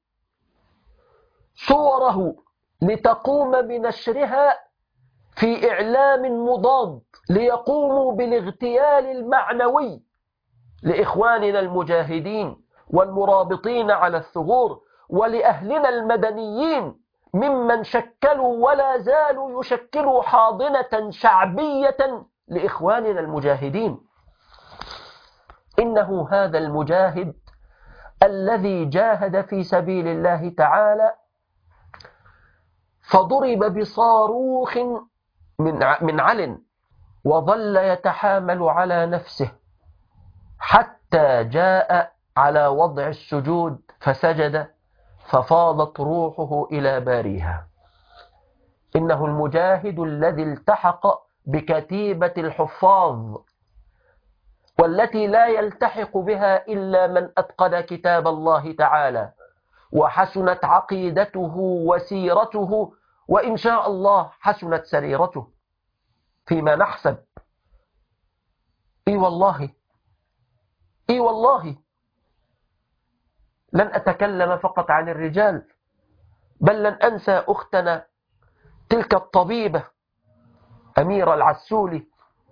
صوره لتقوم بنشرها في إعلام مضاد ليقوموا بالاغتيال المعنوي لإخواننا المجاهدين والمرابطين على الثغور ولأهلنا المدنيين ممن شكلوا ولا زالوا يشكلوا حاضنة شعبية لإخواننا المجاهدين. إنه هذا المجاهد الذي جاهد في سبيل الله تعالى فضرب بصاروخ من علن وظل يتحامل على نفسه حتى جاء على وضع السجود فسجد ففاضت روحه إلى باريها. إنه المجاهد الذي التحق بكتيبة الحفاظ والتي لا يلتحق بها إلا من أتقن كتاب الله تعالى وحسنت عقيدته وسيرته، وإن شاء الله حسنت سريرته فيما نحسب. إي والله لن أتكلم فقط عن الرجال، بل لن أنسى أختنا تلك الطبيبة أميرة العسولي،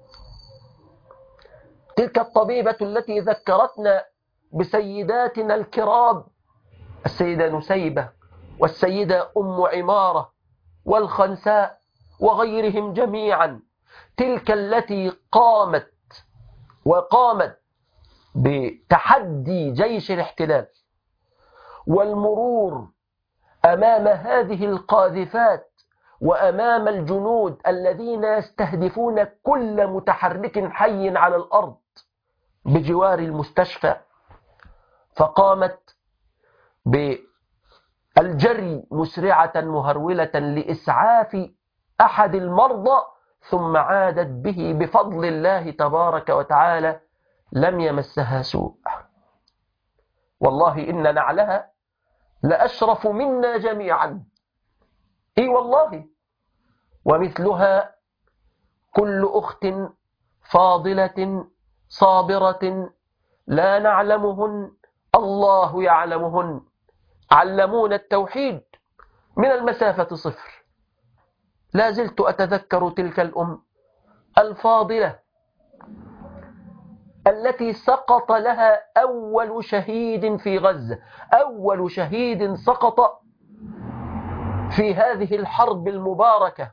تلك الطبيبة التي ذكرتنا بسيداتنا الكرام السيدة نسيبة والسيدة أم عمارة والخنساء وغيرهم جميعا، تلك التي قامت بتحدي جيش الاحتلال والمرور أمام هذه القاذفات وأمام الجنود الذين يستهدفون كل متحرك حي على الأرض بجوار المستشفى، فقامت بالجري مسرعة مهرولة لإسعاف أحد المرضى، ثم عادت به بفضل الله تبارك وتعالى لم يمسها سوء. والله إن نعلها لأشرف منا جميعا. إي والله. ومثلها كل أخت فاضلة صابرة لا نعلمهن الله يعلمهن، علمونا التوحيد من المسافة صفر. لا زلت أتذكر تلك الأم الفاضلة التي سقط لها أول شهيد في غزة، أول شهيد سقط في هذه الحرب المباركة.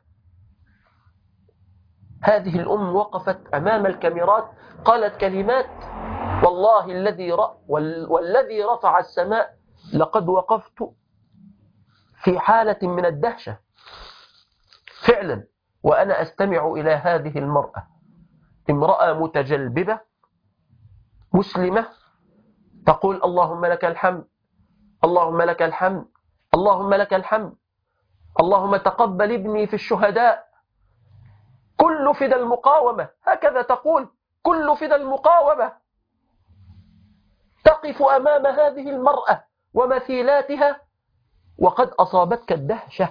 هذه الأم وقفت أمام الكاميرات قالت كلمات والله والذي رفع السماء لقد وقفت في حالة من الدهشة فعلا وأنا أستمع إلى هذه المرأة، امرأة متجلببة مسلمة تقول اللهم لك الحمد، اللهم لك الحمد، اللهم لك الحمد، اللهم تقبل ابني في الشهداء، كل فدى المقاومة، هكذا تقول كل فدى المقاومة. تقف أمام هذه المرأة ومثيلاتها وقد أصابتك الدهشة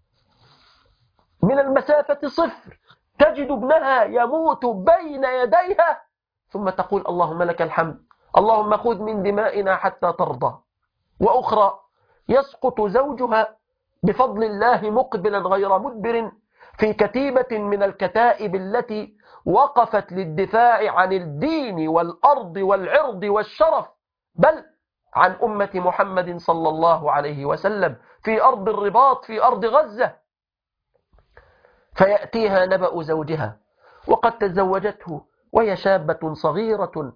من المسافة صفر، تجد ابنها يموت بين يديها ثم تقول اللهم لك الحمد، اللهم خذ من دمائنا حتى ترضى. وأخرى يسقط زوجها بفضل الله مقبلا غير مدبر في كتيبة من الكتائب التي وقفت للدفاع عن الدين والأرض والعرض والشرف، بل عن أمة محمد صلى الله عليه وسلم في أرض الرباط في أرض غزة. فيأتيها نبأ زوجها وقد تزوجته وهي شابة صغيرة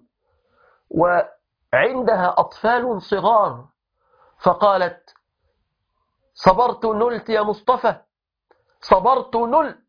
وعندها أطفال صغار، فقالت: صبرت نلت يا مصطفى، صبرت نلت.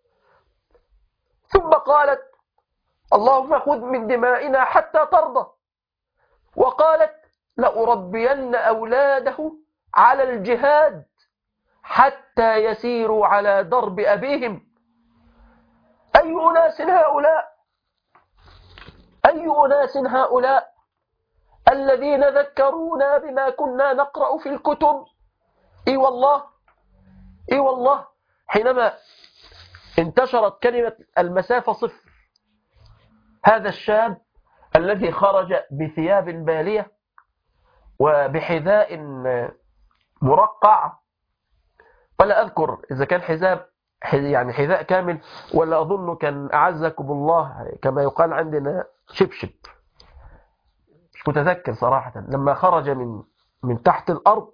ثم قالت: اللهم خذ من دمائنا حتى ترضى. وقالت: لأربين أولاده على الجهاد حتى يسيروا على درب أبيهم. أي أناس هؤلاء؟ أي أناس هؤلاء الذين ذكرونا بما كنا نقرأ في الكتب؟ إي والله، إي والله، حينما انتشرت كلمة المسافة صفر، هذا الشاب الذي خرج بثياب بالية وبحذاء مرقع، ولا أذكر إذا كان يعني حذاء كامل، ولا أظن كان أعزكم الله كما يقال عندنا شبشب، مش متذكر صراحة. لما خرج من تحت الأرض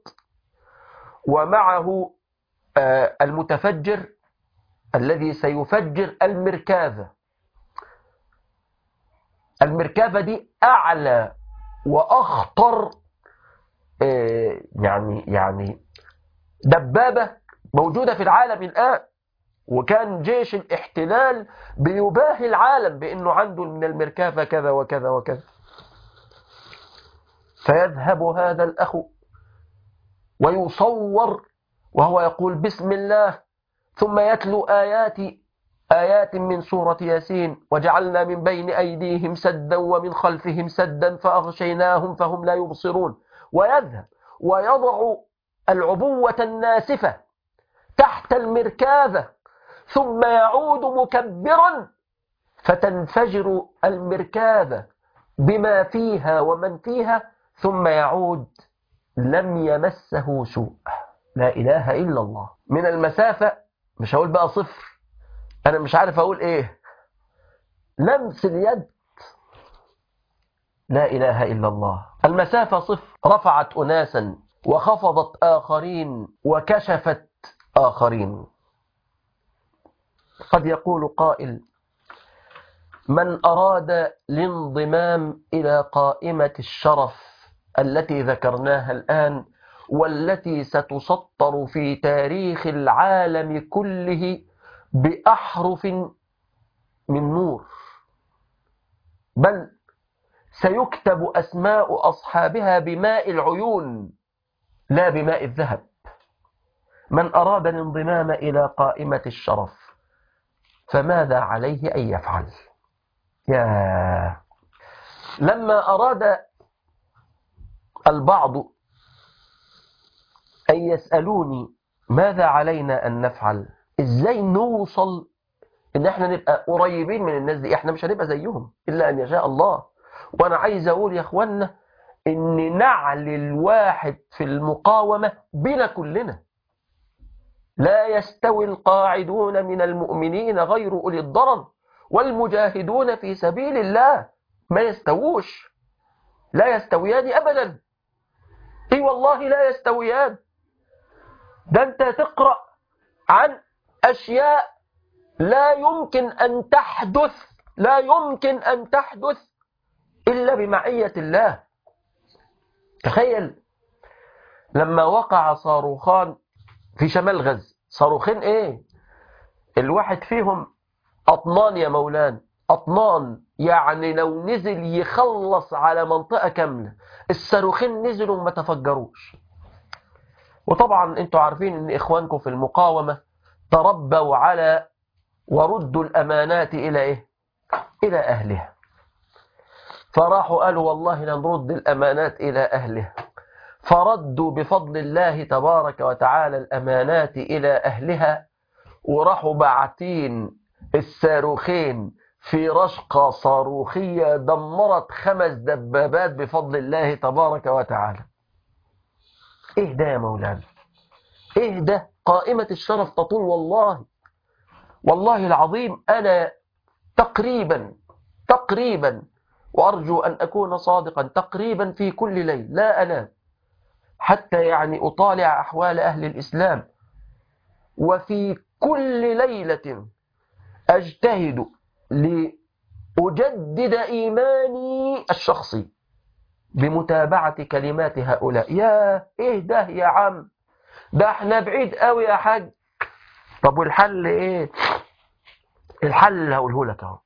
ومعه المتفجر الذي سيفجر المركبة. المركبة دي أعلى وأخطر يعني دبابة موجودة في العالم الآن، وكان جيش الاحتلال بيباهي العالم بأنه عنده من المركبة كذا وكذا وكذا. فيذهب هذا الأخ ويصور وهو يقول بسم الله، ثم يتلو آيات من سورة ياسين: وجعلنا من بين أيديهم سدا ومن خلفهم سدا فأغشيناهم فهم لا يبصرون. ويذهب ويضع العبوة الناسفة تحت المركبة، ثم يعود مكبرا فتنفجر المركبة بما فيها ومن فيها، ثم يعود لم يمسه سوء. لا إله إلا الله. من المسافة، مش هقول بقى صفر، أنا مش عارف أقول إيه، لمس اليد. لا إله إلا الله. المسافة صفر رفعت أناسا وخفضت آخرين وكشفت آخرين. قد يقول قائل: من أراد الانضمام إلى قائمة الشرف التي ذكرناها الآن، والتي ستسطر في تاريخ العالم كله بأحرف من نور، بل سيكتب أسماء أصحابها بماء العيون لا بماء الذهب. من أراد الانضمام إلى قائمة الشرف فماذا عليه أن يفعل؟ لما أراد البعض أن يسألوني ماذا علينا أن نفعل، إزاي نوصل إن احنا نبقى قريبين من الناس دي، احنا مش هنبقى زيهم إلا أن يشاء الله. وأنا عايز أقول يا أخوانا إن نعل الواحد في المقاومة بنا كلنا. لا يستوي القاعدون من المؤمنين غير أولي الضرر والمجاهدون في سبيل الله، ما يستووش، لا يستويان أبدا. إي والله لا يستويان. ده أنت تقرأ عن أشياء لا يمكن أن تحدث، لا يمكن أن تحدث إلا بمعية الله. تخيل لما وقع صاروخان في شمال غزة، صاروخين إيه؟ الواحد فيهم أطنان يا مولان، أطنان، يعني لو نزل يخلص على منطقة كاملة. الصاروخين نزلوا ما تفجروش. وطبعا انتوا عارفين ان اخوانكم في المقاومة تربوا على وردوا الأمانات إلى إيه؟ إلى أهلها. فراحوا قالوا والله لنرد الأمانات إلى أهلها، فردوا بفضل الله تبارك وتعالى الأمانات إلى أهلها، وراحوا بعتين الصاروخين في رشقة صاروخية دمرت 5 دبابات بفضل الله تبارك وتعالى. إيه ده يا مولانا؟ إيه ده؟ قائمة الشرف تطول والله، والله العظيم. أنا تقريبا وأرجو أن أكون صادقا، تقريبا في كل ليل لا أنام حتى يعني أطالع أحوال أهل الإسلام، وفي كل ليلة أجتهد لأجدد إيماني الشخصي بمتابعة كلمات هؤلاء. يا إيه ده يا عم، ده احنا بعيد قوي يا حاج. طب والحل إيه؟ الحل اللي هقوله لك اهو.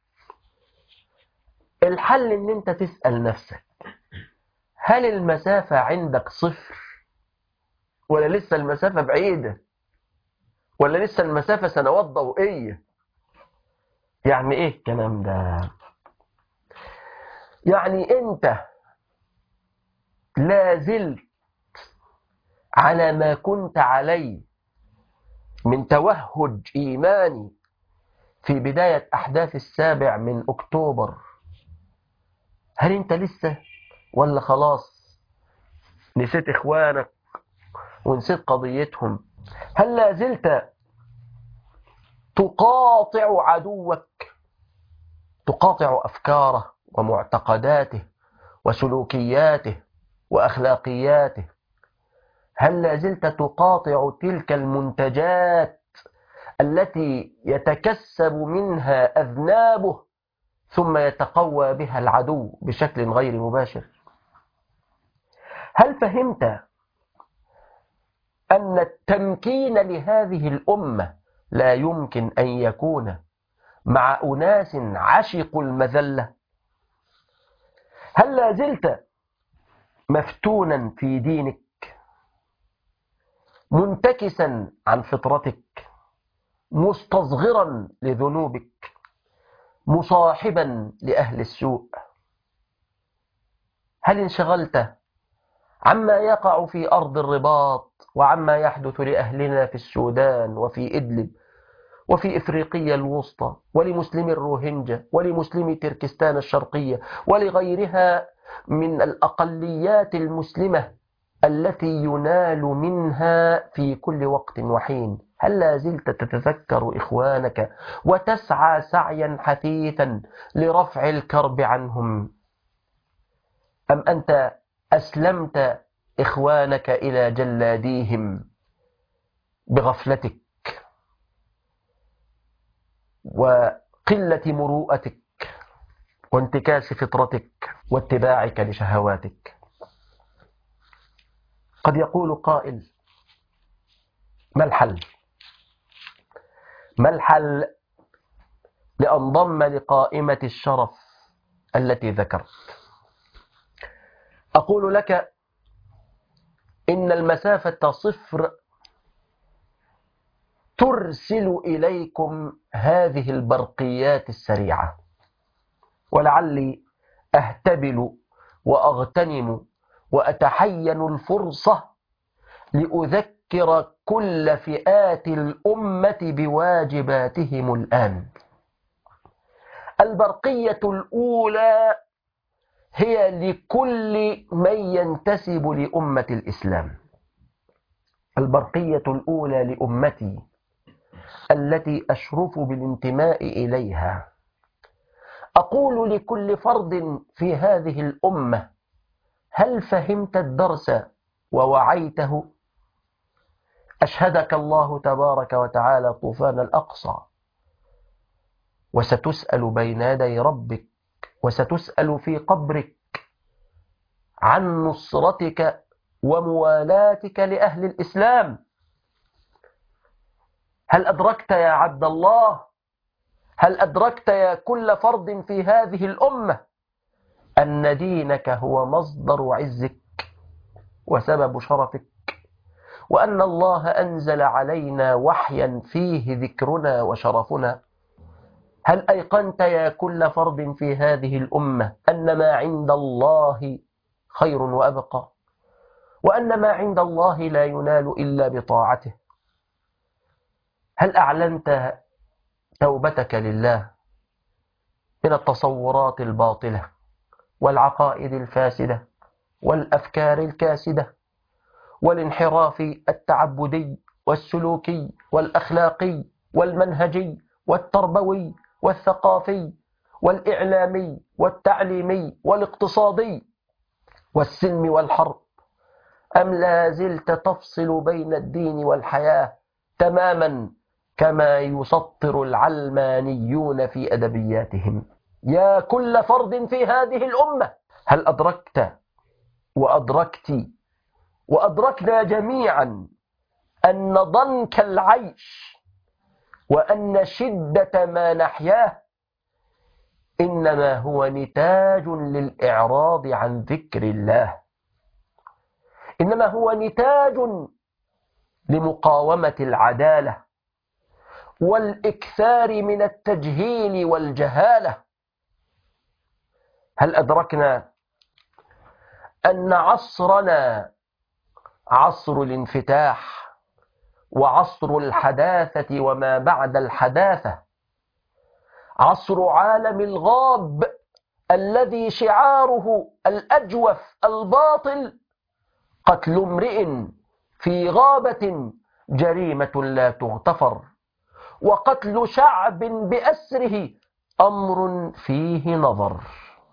الحل إن أنت تسأل نفسك، هل المسافة عندك صفر، ولا لسه المسافة بعيدة، ولا لسه المسافة سنوات ضوئية؟ يعني إيه الكلام ده؟ يعني أنت لا زلت على ما كنت عليه من توهج إيماني في بداية أحداث 7 من أكتوبر. هل أنت لسه، ولا خلاص نسيت إخوانك ونسيت قضيتهم؟ هل لا زلت تقاطع عدوك، تقاطع أفكاره ومعتقداته وسلوكياته وأخلاقياته؟ هل لا زلت تقاطع تلك المنتجات التي يتكسب منها أذنابه ثم يتقوى بها العدو بشكل غير مباشر؟ هل فهمت أن التمكين لهذه الأمة لا يمكن أن يكون مع أناس عشقوا المذلة؟ هل لا زلت مفتونا في دينك، منتكسا عن فطرتك، مستصغرا لذنوبك، مصاحبا لأهل السوء؟ هل انشغلت عما يقع في أرض الرباط وعما يحدث لأهلنا في السودان وفي إدلب وفي إفريقيا الوسطى ولمسلمي الروهينجا ولمسلمي تركستان الشرقية ولغيرها من الأقليات المسلمة التي ينال منها في كل وقت وحين؟ هل لا زلت تتذكر إخوانك وتسعى سعيا حثيثا لرفع الكرب عنهم، أم أنت أسلمت إخوانك إلى جلاديهم بغفلتك وقلة مروءتك وانتكاس فطرتك واتباعك لشهواتك؟ قد يقول قائل: ما الحل؟ ما الحل لأنضم لقائمة الشرف التي ذكرت؟ أقول لك إن المسافة صفر ترسل إليكم هذه البرقيات السريعة، ولعلي أهتبل وأغتنم وأتحين الفرصة لأذكر كل فئات الأمة بواجباتهم الآن. البرقية الأولى هي لكل من ينتسب لأمة الإسلام. البرقية الأولى لأمتي التي أشرف بالانتماء إليها. أقول لكل فرد في هذه الأمة: هل فهمت الدرس ووعيته؟ أشهدك الله تبارك وتعالى طوفان الأقصى، وستسأل بين يدي ربك، وستسأل في قبرك عن نصرتك وموالاتك لأهل الإسلام. هل أدركت يا عبد الله، هل أدركت يا كل فرد في هذه الأمة أن دينك هو مصدر عزك وسبب شرفك، وأن الله أنزل علينا وحيا فيه ذكرنا وشرفنا؟ هل أيقنت يا كل فرد في هذه الأمة أن ما عند الله خير وأبقى، وأن ما عند الله لا ينال إلا بطاعته؟ هل أعلنت توبتك لله من التصورات الباطلة والعقائد الفاسدة والأفكار الكاسدة والانحراف التعبدي والسلوكي والأخلاقي والمنهجي والتربوي والثقافي والإعلامي والتعليمي والاقتصادي والسلم والحرب؟ أم لا زلت تفصل بين الدين والحياة تماما كما يسطر العلمانيون في أدبياتهم. يا كل فرد في هذه الأمة، هل أدركت وأدركت وأدركنا جميعا أن ضنك العيش وأن شدة ما نحياه إنما هو نتاج للإعراض عن ذكر الله، إنما هو نتاج لمقاومة العدالة والإكثار من التجهيل والجهالة. هل أدركنا أن عصرنا عصر الانفتاح وعصر الحداثة وما بعد الحداثة، عصر عالم الغاب الذي شعاره الأجوف الباطل قتل امرئ في غابة جريمة لا تغتفر، وقتل شعب بأسره أمر فيه نظر.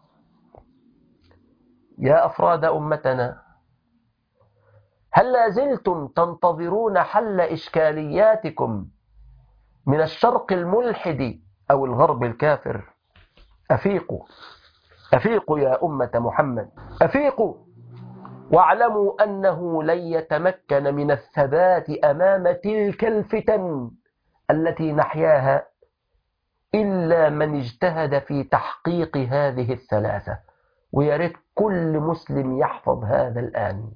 يا أفراد أمتنا، هل لا زلتم تنتظرون حل إشكالياتكم من الشرق الملحد أو الغرب الكافر؟ أفيقوا، أفيقوا يا أمة محمد، أفيقوا واعلموا أنه لن يتمكن من الثبات أمام تلك الفتن التي نحياها إلا من اجتهد في تحقيق هذه الثلاثة. ويا ريت كل مسلم يحفظ هذا الآن.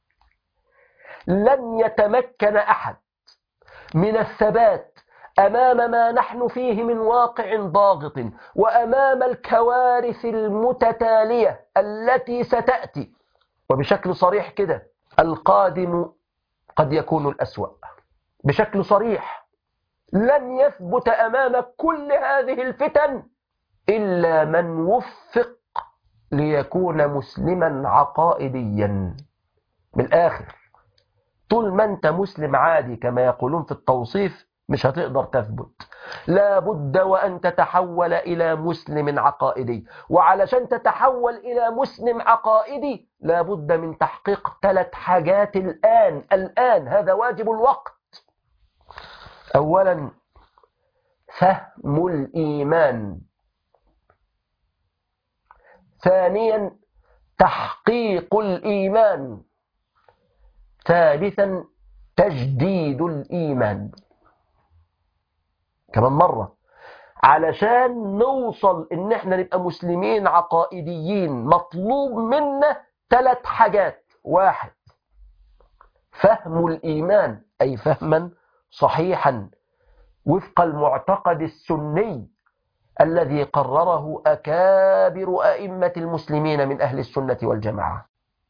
لن يتمكن أحد من الثبات أمام ما نحن فيه من واقع ضاغط، وأمام الكوارث المتتالية التي ستأتي، وبشكل صريح كده القادم قد يكون الأسوأ بشكل صريح. لن يثبت أمام كل هذه الفتن إلا من وفق ليكون مسلما عقائديا. بالآخر، طول ما أنت مسلم عادي كما يقولون في التوصيف مش هتقدر تثبت. لا بد وأن تتحول إلى مسلم عقائدي، وعلشان تتحول إلى مسلم عقائدي لا بد من تحقيق 3 حاجات الآن هذا واجب الوقت. أولا، فهم الإيمان. ثانيا، تحقيق الإيمان. ثالثا، تجديد الإيمان. كمان مرة، علشان نوصل إن احنا نبقى مسلمين عقائديين مطلوب منا 3 حاجات. 1، فهم الإيمان، أي فهما صحيحا وفق المعتقد السني الذي قرره أكابر أئمة المسلمين من أهل السنة والجماعة.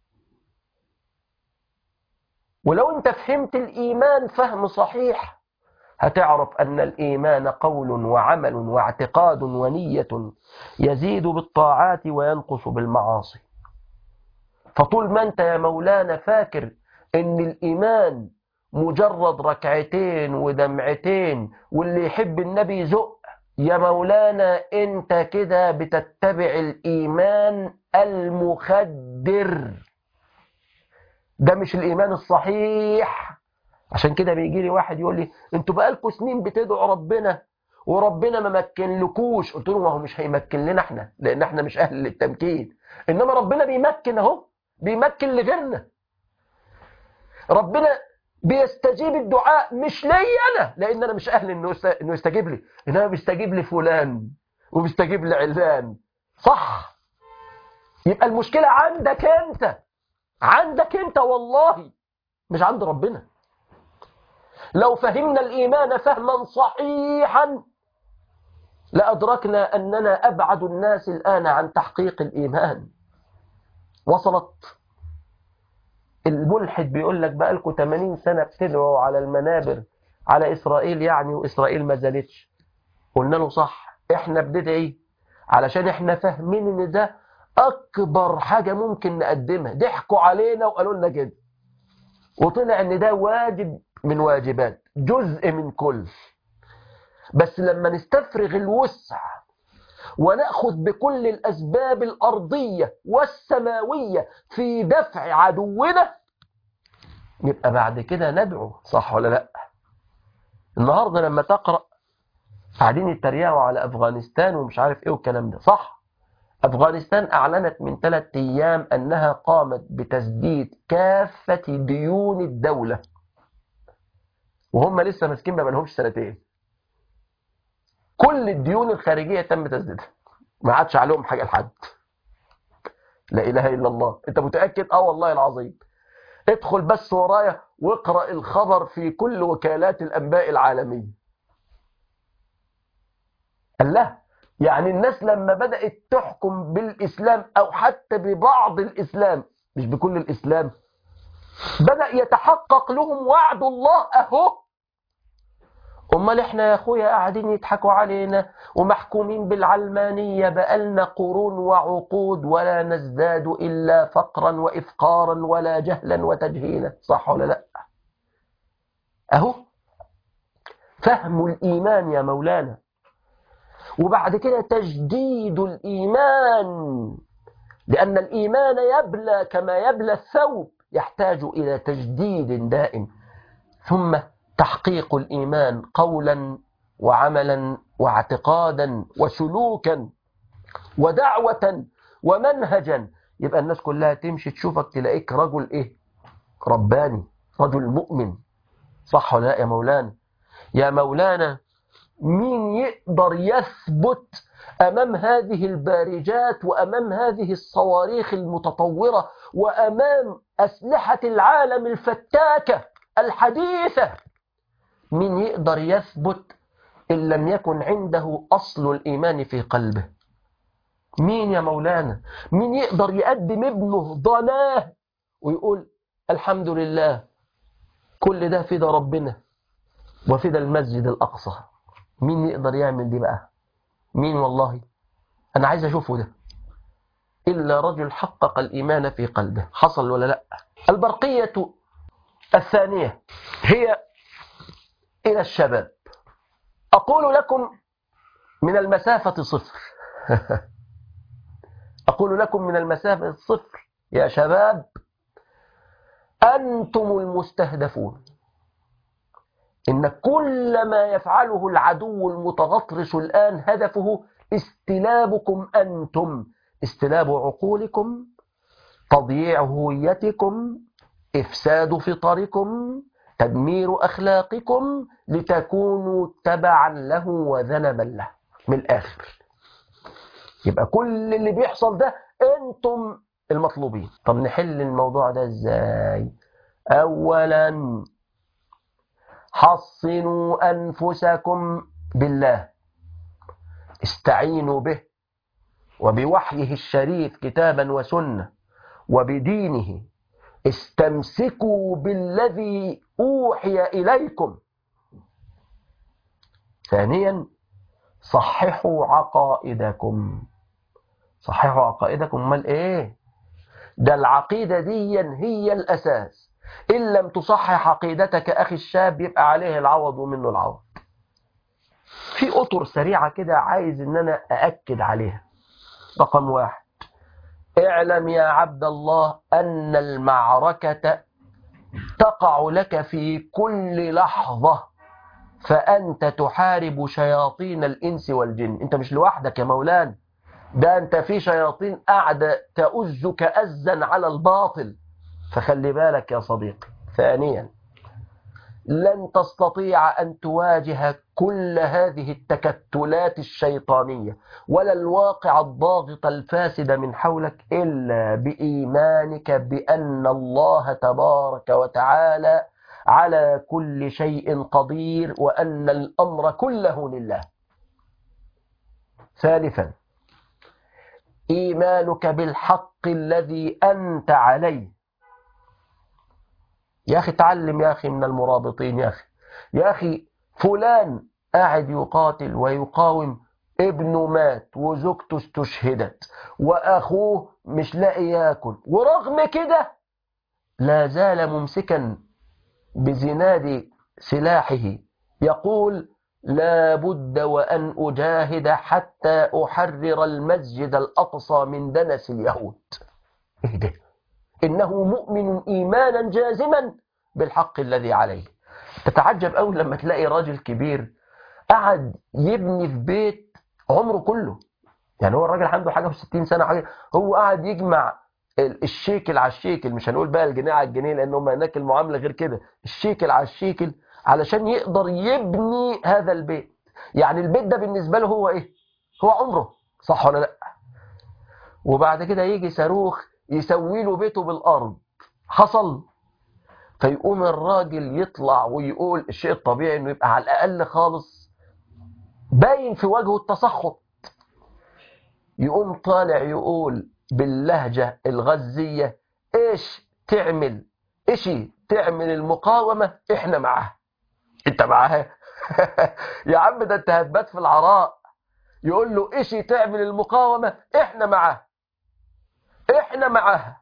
ولو أنت فهمت الإيمان فهم صحيح هتعرف أن الإيمان قول وعمل واعتقاد ونية يزيد بالطاعات وينقص بالمعاصي. فطول ما أنت يا مولانا فاكر أن الإيمان مجرد ركعتين ودمعتين واللي يحب النبي يزق، يا مولانا أنت كده بتتبع الإيمان المخدر. ده مش الإيمان الصحيح. عشان كده بيجي لي واحد يقول لي انتوا بقالكوا سنين بتدعوا ربنا وربنا ما مكنلكوش. قلت له ما هو مش هيمكن لنا احنا، لان احنا مش اهل للتمكين، انما ربنا بيمكن اهو، بيمكن لغيرنا. ربنا بيستجيب الدعاء مش لي انا، لان انا مش اهل انه يستجيب لي، انما بيستجيب لفلان وبيستجيب لعلان. صح؟ يبقى المشكلة عندك انت، عندك انت والله، مش عند ربنا. لو فهمنا الإيمان فهما صحيحا لأدركنا أننا أبعد الناس الآن عن تحقيق الإيمان. وصلت؟ الملحد بيقول لك بقالكوا 80 سنة بتدعوا على المنابر على إسرائيل يعني، وإسرائيل ما زالتش. قلنا له صح، إحنا بندعي علشان إحنا فاهمين إن ده أكبر حاجة ممكن نقدمها. ضحكوا علينا وقالوا لنا كده، وطلع إن ده واجب من واجبات، جزء من كل. بس لما نستفرغ الوسع ونأخذ بكل الأسباب الأرضية والسماوية في دفع عدونا، نبقى بعد كده ندعو. صح ولا لا؟ النهاردة لما تقرأ قاعدين يتريقوا على أفغانستان ومش عارف إيه والكلام ده، صح؟ أفغانستان أعلنت من 3 أيام أنها قامت بتسديد كافة ديون الدولة، وهم لسه ماسكين ما بقالهمش 2 سنين. كل الديون الخارجية تم تسديدها، ما عادش عليهم حاجة لحد. لا إله إلا الله. أنت متأكد؟ والله العظيم. ادخل بس ورايا واقرأ الخبر في كل وكالات الأنباء العالمية. الله، يعني الناس لما بدأت تحكم بالإسلام أو حتى ببعض الإسلام مش بكل الإسلام، بدأ يتحقق لهم وعد الله أهو. أمال إحنا يا أخويا قاعدين يضحكوا علينا ومحكومين بالعلمانية بقالنا قرون وعقود، ولا نزداد إلا فقرا وإفقارا ولا جهلا وتجهيلا، صح ولا لا؟ أهو فهم الإيمان يا مولانا، وبعد كده تجديد الإيمان، لأن الإيمان يبلى كما يبلى الثوب، يحتاج إلى تجديد دائم. ثم تحقيق الإيمان قولا وعملا واعتقادا وسلوكا ودعوة ومنهجا. يبقى الناس كلها تمشي تشوفك تلاقيك رجل إيه؟ رباني، رجل مؤمن، صح ولا لا يا مولانا؟ يا مولانا، مين يقدر يثبت أمام هذه البارجات وأمام هذه الصواريخ المتطورة وأمام أسلحة العالم الفتاكة الحديثة؟ مين يقدر يثبت إن لم يكن عنده أصل الإيمان في قلبه؟ مين يا مولانا؟ مين يقدر يقدم ابنه ضناه ويقول الحمد لله كل ده فدا ربنا وفدا المسجد الأقصى؟ مين يقدر يعمل دي بقى؟ مين؟ والله أنا عايز أشوفه ده، إلا رجل حقق الإيمان في قلبه. حصل ولا لا؟ البرقية الثانية هي إلى الشباب. أقول لكم من المسافة 0 أقول لكم من المسافة 0 يا شباب، أنتم المستهدفون. إن كل ما يفعله العدو المتغطرس الآن هدفه استلابكم أنتم، استلاب عقولكم، تضييع هويتكم، إفساد فطركم، تدمير أخلاقكم، لتكونوا تبعا له وذنبا له. من الآخر يبقى كل اللي بيحصل ده أنتم المطلوبين. طب نحل الموضوع ده إزاي؟ أولا حصنوا أنفسكم بالله، استعينوا به وبوحيه الشريف كتابا وسنة وبدينه، استمسكوا بالذي أوحي إليكم. ثانيا صححوا عقائدكم. صححوا عقائدكم، امال ايه؟ ده العقيدة دي هي الأساس. إن لم تصحح عقيدتك أخي الشاب يبقى عليه العوض ومنه العوض. في أطر سريعة كده عايز إن أنا أأكد عليها. رقم 1، اعلم يا عبد الله أن المعركة تقع لك في كل لحظة، فأنت تحارب شياطين الإنس والجن. أنت مش لوحدك يا مولانا، ده أنت في شياطين قاعدة تؤزك أزا على الباطل، فخلي بالك يا صديقي. ثانيا لن تستطيع أن تواجه كل هذه التكتلات الشيطانية ولا الواقع الضاغط الفاسد من حولك إلا بإيمانك بأن الله تبارك وتعالى على كل شيء قدير وأن الأمر كله لله. ثالثا إيمانك بالحق الذي أنت عليه. يا أخي تعلم يا أخي من المرابطين. يا أخي فلان قاعد يقاتل ويقاوم، ابنه مات وزوجته استشهدت وأخوه مش لاقي ياكل، ورغم كده لا زال ممسكا بزناد سلاحه يقول لا بد وأن أجاهد حتى أحرر المسجد الأقصى من دنس اليهود. إيه ده؟ إنه مؤمن إيمانا جازما بالحق الذي عليه. تتعجب قوي لما تلاقي راجل كبير قعد يبني في بيت عمره كله. يعني هو الراجل عنده حاجة و60 سنة حاجة، هو قاعد يجمع الشيكل على الشيكل، مش هنقول بقى الجنيه على الجنيه لأن هم هناك المعاملة غير كده، الشيكل على الشيكل علشان يقدر يبني هذا البيت. يعني البيت ده بالنسبة له هو إيه؟ هو عمره، صح ولا لأ؟ وبعد كده يجي صاروخ يسوي له بيته بالأرض، حصل؟ فيقوم الراجل يطلع ويقول الشيء الطبيعي إنه يبقى على الأقل خالص باين في وجهه التسخط، يقوم طالع يقول باللهجة الغزية ايش تعمل، ايشي تعمل المقاومة احنا معاها. انت معاها؟ يا عم ده انت هتبات في العراء. يقول له ايشي تعمل المقاومة احنا معاها، احنا معاها.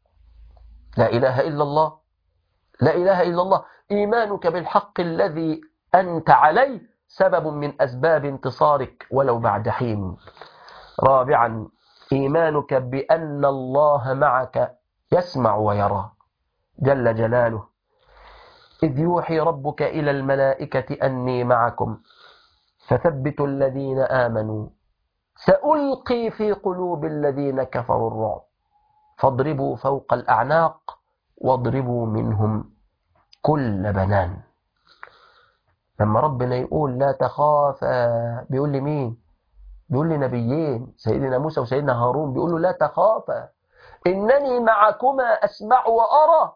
لا اله الا الله، لا اله الا الله. ايمانك بالحق الذي انت عليه سبب من اسباب انتصارك ولو بعد حين. رابعا، إيمانك بأن الله معك يسمع ويرى جل جلاله، إذ يوحي ربك إلى الملائكة أني معكم فثبتوا الذين آمنوا سألقي في قلوب الذين كفروا الرعب فاضربوا فوق الأعناق واضربوا منهم كل بنان. لما ربنا يقول لا تخافا، بيقول لي مين؟ بيقول لي نبيين، سيدنا موسى وسيدنا هارون، بيقول له لا تخافا إنني معكما أسمع وأرى.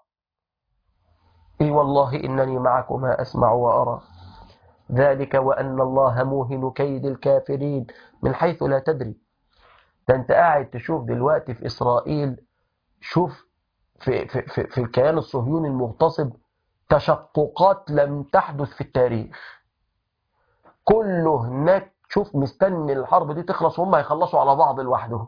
إي والله إنني معكما أسمع وأرى، ذلك وأن الله موهن كيد الكافرين من حيث لا تدري. ده أنت قاعد تشوف دلوقتي في إسرائيل، شوف في الكيان الصهيوني المغتصب تشققات لم تحدث في التاريخ كله هناك. شوف مستني الحرب دي تخلص وهم هيخلصوا على بعض لوحدهم.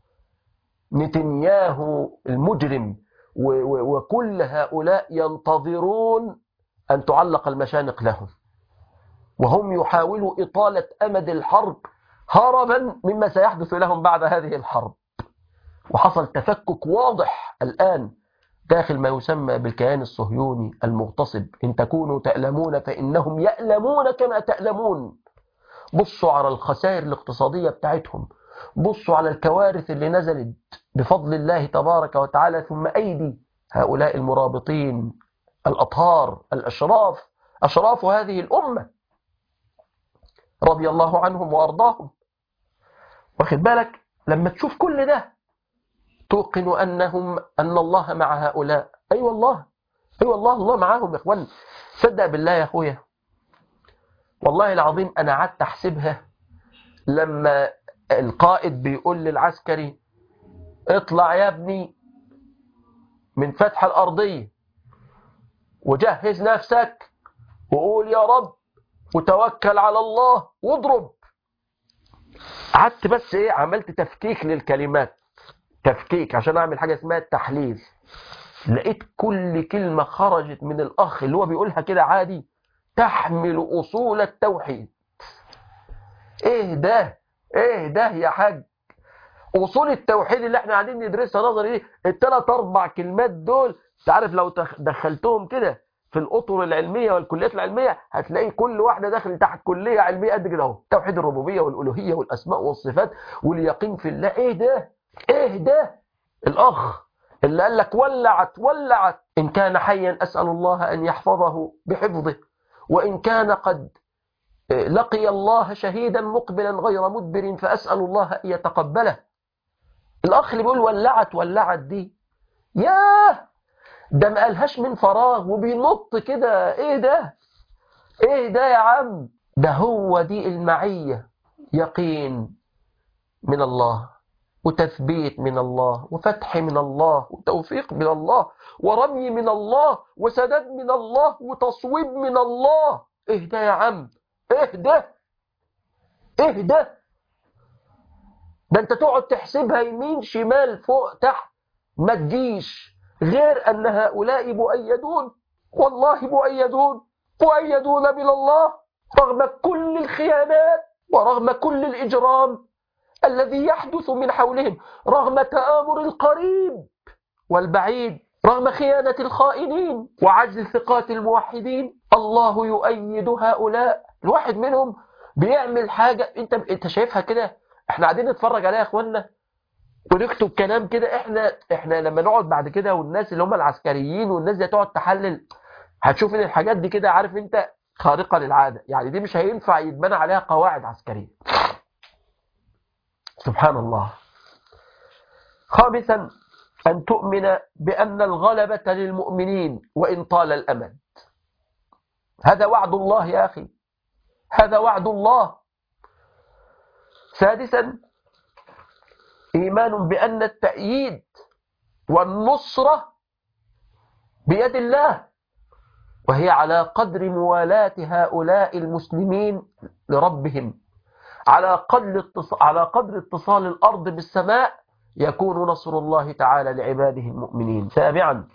نتنياهو المجرم وكل هؤلاء ينتظرون أن تعلق المشانق لهم، وهم يحاولوا إطالة أمد الحرب هربا مما سيحدث لهم بعد هذه الحرب. وحصل تفكك واضح الآن داخل ما يسمى بالكيان الصهيوني المغتصب. إن تكونوا تألمون فإنهم يألمون كما تألمون. بصوا على الخسائر الاقتصادية بتاعتهم، بصوا على الكوارث اللي نزلت بفضل الله تبارك وتعالى، ثم أيدي هؤلاء المرابطين الأطهار الأشراف، أشراف هذه الأمة رضي الله عنهم وأرضاهم. واخد بالك؟ لما تشوف كل ده توقن أن الله مع هؤلاء. أي والله، أي والله، الله معاهم يا إخوان. صدق بالله يا أخويا، والله العظيم أنا قعدت أحسبها لما القائد بيقول للعسكري اطلع يا ابني من فتح الأرضية وجهز نفسك وقول يا رب وتوكل على الله واضرب. قعدت بس عملت تفكيك للكلمات، تفكيك عشان أعمل حاجة اسمها التحليل. لقيت كل كلمة خرجت من الأخ اللي هو بيقولها كده عادي تحمل أصول التوحيد. إيه ده؟ إيه ده يا حاج؟ أصول التوحيد اللي احنا قاعدين ندرسها نظري دي، الثلاث أربع كلمات دول تعرف لو دخلتهم كده في الأطر العلمية والكليات العلمية هتلاقي كل واحدة داخل تحت كلية علمية قد كده اهو، توحيد الربوبية والألوهية والأسماء والصفات واليقين في الله. إيه ده؟ إيه ده؟ الأخ اللي قال لك ولعت إن كان حيا أسأل الله أن يحفظه بحفظه، وإن كان قد لقي الله شهيدا مقبلا غير مدبر فأسأل الله أن يتقبله. الأخ اللي بيقول ولعت دي، ياه، ده ما قالهاش من فراغ وبينط كده. ايه ده؟ ايه ده يا عم؟ ده هو دي المعية، يقين من الله وتثبيت من الله وفتح من الله وتوفيق من الله ورمي من الله وسداد من الله وتصويب من الله. ايه ده يا عم؟ ايه ده؟ ايه ده؟ ده انت تقعد تحسبها يمين شمال فوق تحت ما تجيش غير أن هؤلاء مؤيدون، والله مؤيدون من الله رغم كل الخيانات ورغم كل الإجرام الذي يحدث من حولهم، رغم تآمر القريب والبعيد رغم خيانة الخائنين وعجز ثقات الموحدين الله يؤيد هؤلاء. الواحد منهم بيعمل حاجة انت شايفها كده، احنا قاعدين نتفرج عليها يا اخوانا ونكتب كلام كده. احنا لما نقعد بعد كده والناس اللي هم العسكريين والناس دي تقعد تحلل، هتشوف ان الحاجات دي كده، عارف انت، خارقة للعادة. يعني دي مش هينفع يتبنى عليها قواعد عسكرية. سبحان الله. خامسا أن تؤمن بأن الغلبة للمؤمنين وإن طال الأمد. هذا وعد الله يا أخي، هذا وعد الله. سادسا إيمان بأن التأييد والنصرة بيد الله، وهي على قدر موالاة هؤلاء المسلمين لربهم. على قدر اتصال الأرض بالسماء يكون نصر الله تعالى لعباده المؤمنين. سابعا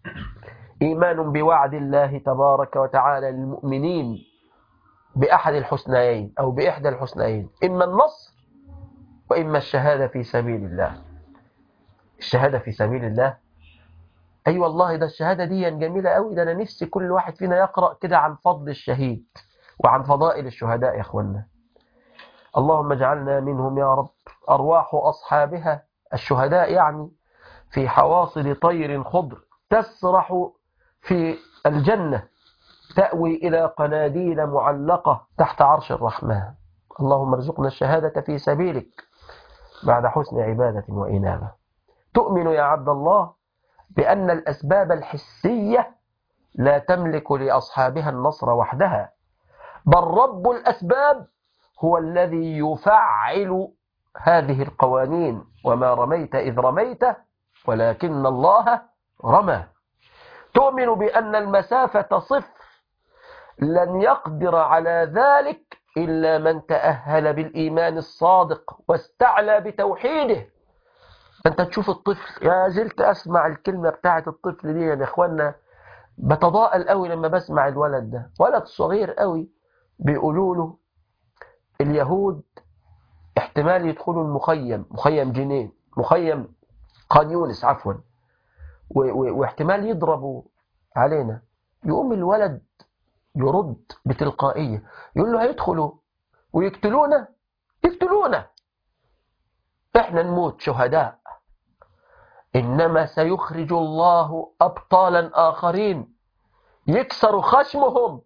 إيمان بوعد الله تبارك وتعالى للمؤمنين بأحد الحسنيين أو بإحدى الحسنيين، إما النصر وإما الشهادة في سبيل الله. الشهادة في سبيل الله، أي والله ده الشهادة دي جميلة قوي. ده أنا نفسي كل واحد فينا يقرأ كده عن فضل الشهيد وعن فضائل الشهداء يا أخوانا. اللهم اجعلنا منهم يا رب. أرواح أصحابها الشهداء يعني في حواصل طير خضر تسرح في الجنة، تأوي إلى قناديل معلقة تحت عرش الرحمن. اللهم ارزقنا الشهادة في سبيلك بعد حسن عبادة وإنابة. تؤمن يا عبد الله بأن الأسباب الحسية لا تملك لأصحابها النصر وحدها، بل رب الأسباب هو الذي يفعل هذه القوانين. وما رميت إذ رميت ولكن الله رمى. تؤمن بأن المسافة صفر، لن يقدر على ذلك إلا من تأهل بالإيمان الصادق واستعلى بتوحيده. أنت تشوف الطفل، يا زلت أسمع الكلمة بتاعت الطفل دي يا إخوانا، بتضاءل قوي لما بسمع الولد ده، ولد صغير قوي بيقولوا له اليهود احتمال يدخلوا المخيم، مخيم جنين، مخيم خان يونس عفوا، واحتمال يضربوا علينا. يقوم الولد يرد بتلقائية يقول له هيدخلوا ويقتلونا، يقتلونا، احنا نموت شهداء، إنما سيخرج الله أبطالا آخرين يكسر خشمهم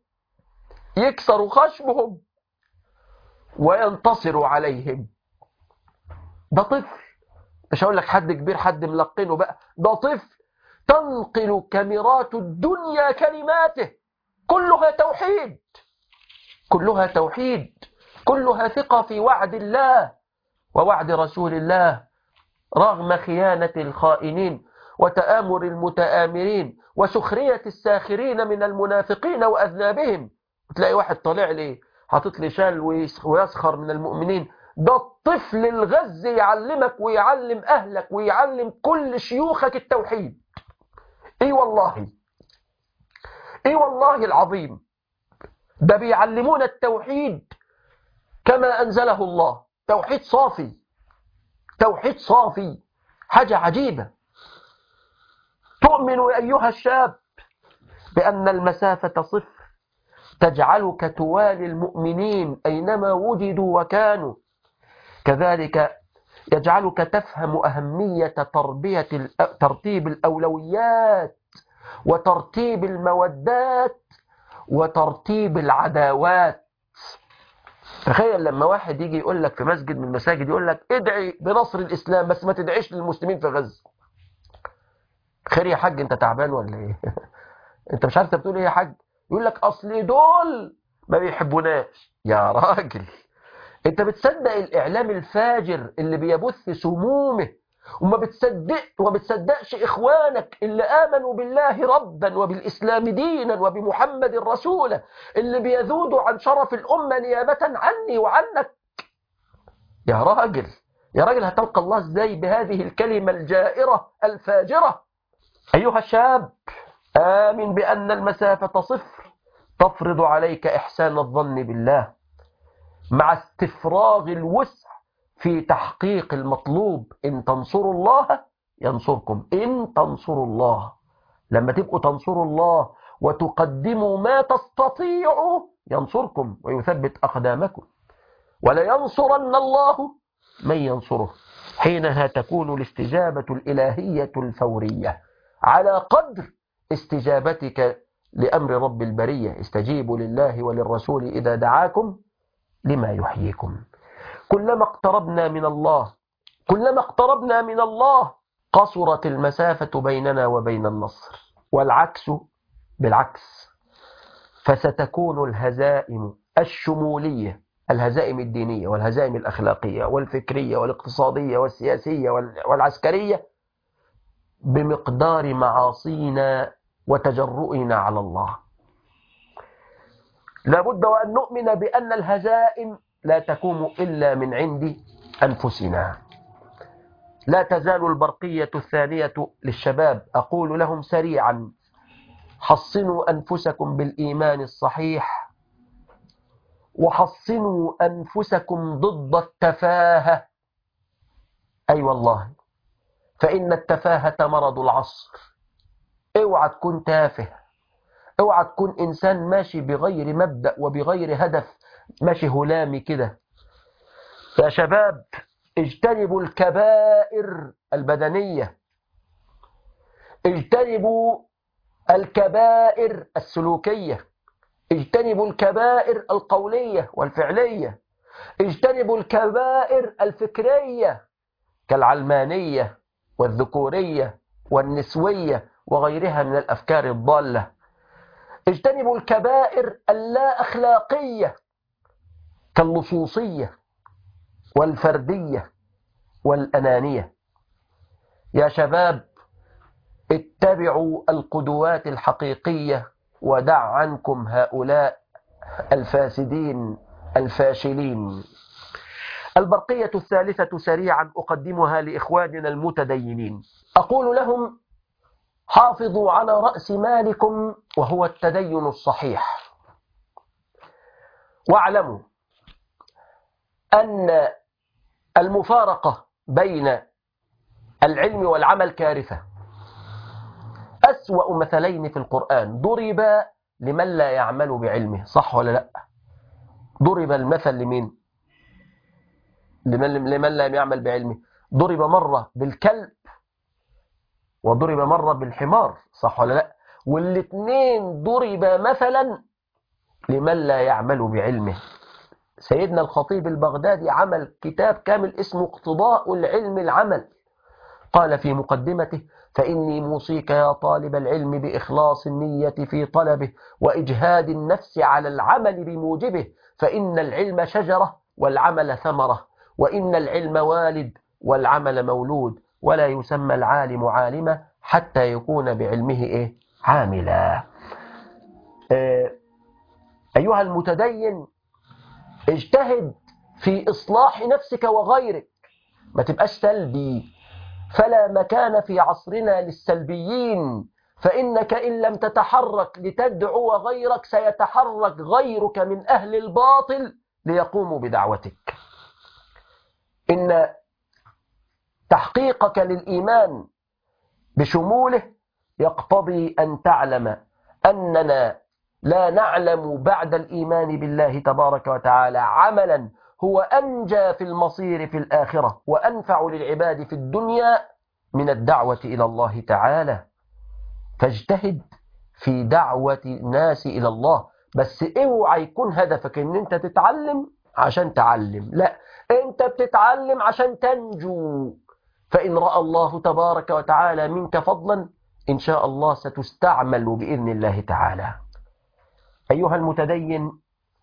وينتصر عليهم. ده طفل، مش هقول لك حد كبير حد ملقنه بقى، ده طفل تنقل كاميرات الدنيا كلماته، كلها توحيد، كلها توحيد، كلها ثقة في وعد الله ووعد رسول الله، رغم خيانة الخائنين وتآمر المتآمرين وسخرية الساخرين من المنافقين وأذنابهم. تلاقي واحد طالع لي حاطط لي شال ويسخر من المؤمنين. ده الطفل الغزي يعلمك ويعلم أهلك ويعلم كل شيوخك التوحيد. اي والله، اي والله العظيم، ده بيعلمون التوحيد كما أنزله الله، توحيد صافي، توحيد صافي، حاجة عجيبة. تؤمن أيها الشاب بأن المسافة صفر تجعلك توالي المؤمنين أينما وجدوا وكانوا، كذلك يجعلك تفهم أهمية ترتيب الأولويات وترتيب المودات وترتيب العداوات. تخيل لما واحد يجي يقول لك في مسجد من المساجد، يقول لك ادعي بنصر الإسلام بس ما تدعيش للمسلمين في غزة. خير يا حاج، انت تعبان ولا ايه؟ انت مش عارف بتقول ايه يا حاج؟ يقول لك اصل دول ما بيحبوناش. يا راجل، انت بتصدق الاعلام الفاجر اللي بيبث سمومه، وما بتصدقش اخوانك اللي امنوا بالله ربا وبالاسلام دينا وبمحمد رسولا، اللي بيذودوا عن شرف الامه نيابه عني وعنك. يا راجل، يا راجل، هتلقى الله ازاي بهذه الكلمه الجائره الفاجره؟ ايها الشاب، آمن بأن المسافة صفر تفرض عليك إحسان الظن بالله مع استفراغ الوسع في تحقيق المطلوب. إن تنصروا الله ينصركم، إن تنصروا الله لما تبقوا تنصروا الله وتقدموا ما تستطيعوا ينصركم ويثبت أقدامكم، ولينصرن الله من ينصره. حينها تكون الاستجابة الإلهية الفورية على قدر استجابتك لأمر رب البرية. استجيبوا لله وللرسول إذا دعاكم لما يحييكم. كلما اقتربنا من الله قصرت المسافة بيننا وبين النصر، والعكس بالعكس. فستكون الهزائم الشمولية، الهزائم الدينية والهزائم الأخلاقية والفكرية والاقتصادية والسياسية والعسكرية بمقدار معاصينا وتجرؤنا على الله. لابد وأن نؤمن بأن الهزائم لا تكون إلا من عند أنفسنا. لا تزال البرقية الثانية للشباب أقول لهم سريعا: حصنوا أنفسكم بالإيمان الصحيح، وحصنوا أنفسكم ضد التفاهة. أي والله، فإن التفاهة مرض العصر. اوعى تكون تافه، اوعى تكون إنسان ماشي بغير مبدأ وبغير هدف، ماشي هلامي كده. يا شباب اجتنبوا الكبائر البدنية، اجتنبوا الكبائر السلوكية، اجتنبوا الكبائر القولية والفعلية، اجتنبوا الكبائر الفكرية كالعلمانية والذكورية والنسوية وغيرها من الأفكار الضالة. اجتنبوا الكبائر اللا أخلاقية كاللصوصية والفردية والأنانية. يا شباب اتبعوا القدوات الحقيقية ودع عنكم هؤلاء الفاسدين الفاشلين. البرقية الثالثة سريعا أقدمها لإخواننا المتدينين، أقول لهم: حافظوا على رأس مالكم وهو التدين الصحيح، واعلموا أن المفارقة بين العلم والعمل كارثة. أسوأ مثلين في القرآن ضرب لمن لا يعمل بعلمه، صح ولا لا؟ ضرب المثل لمين؟ لمن لا يعمل بعلمه. ضرب مرة بالكلب وضرب مرة بالحمار، صح ولا لا؟ والاثنين ضرب مثلا لمن لا يعمل بعلمه. سيدنا الخطيب البغدادي عمل كتاب كامل اسمه اقتضاء العلم العمل. قال في مقدمته: فإني موصيك يا طالب العلم بإخلاص النية في طلبه وإجهاد النفس على العمل بموجبه، فإن العلم شجرة والعمل ثمرة، وإن العلم والد والعمل مولود، ولا يسمى العالم عالما حتى يكون بعلمه عاملا. أيها المتدين، اجتهد في إصلاح نفسك وغيرك، ما تبقاش سلبي. فلا مكان في عصرنا للسلبيين، فإنك إن لم تتحرك لتدعو غيرك سيتحرك غيرك من أهل الباطل ليقوموا بدعوتك. إن تحقيقك للإيمان بشموله يقتضي أن تعلم أننا لا نعلم بعد الإيمان بالله تبارك وتعالى عملا هو أنجى في المصير في الآخرة وأنفع للعباد في الدنيا من الدعوة إلى الله تعالى. فاجتهد في دعوة الناس إلى الله، بس اوعى يكون هدفك ان انت تتعلم عشان تعلم، لا، انت بتتعلم عشان تنجو. فإن رأى الله تبارك وتعالى منك فضلا إن شاء الله ستستعمل بإذن الله تعالى. أيها المتدين،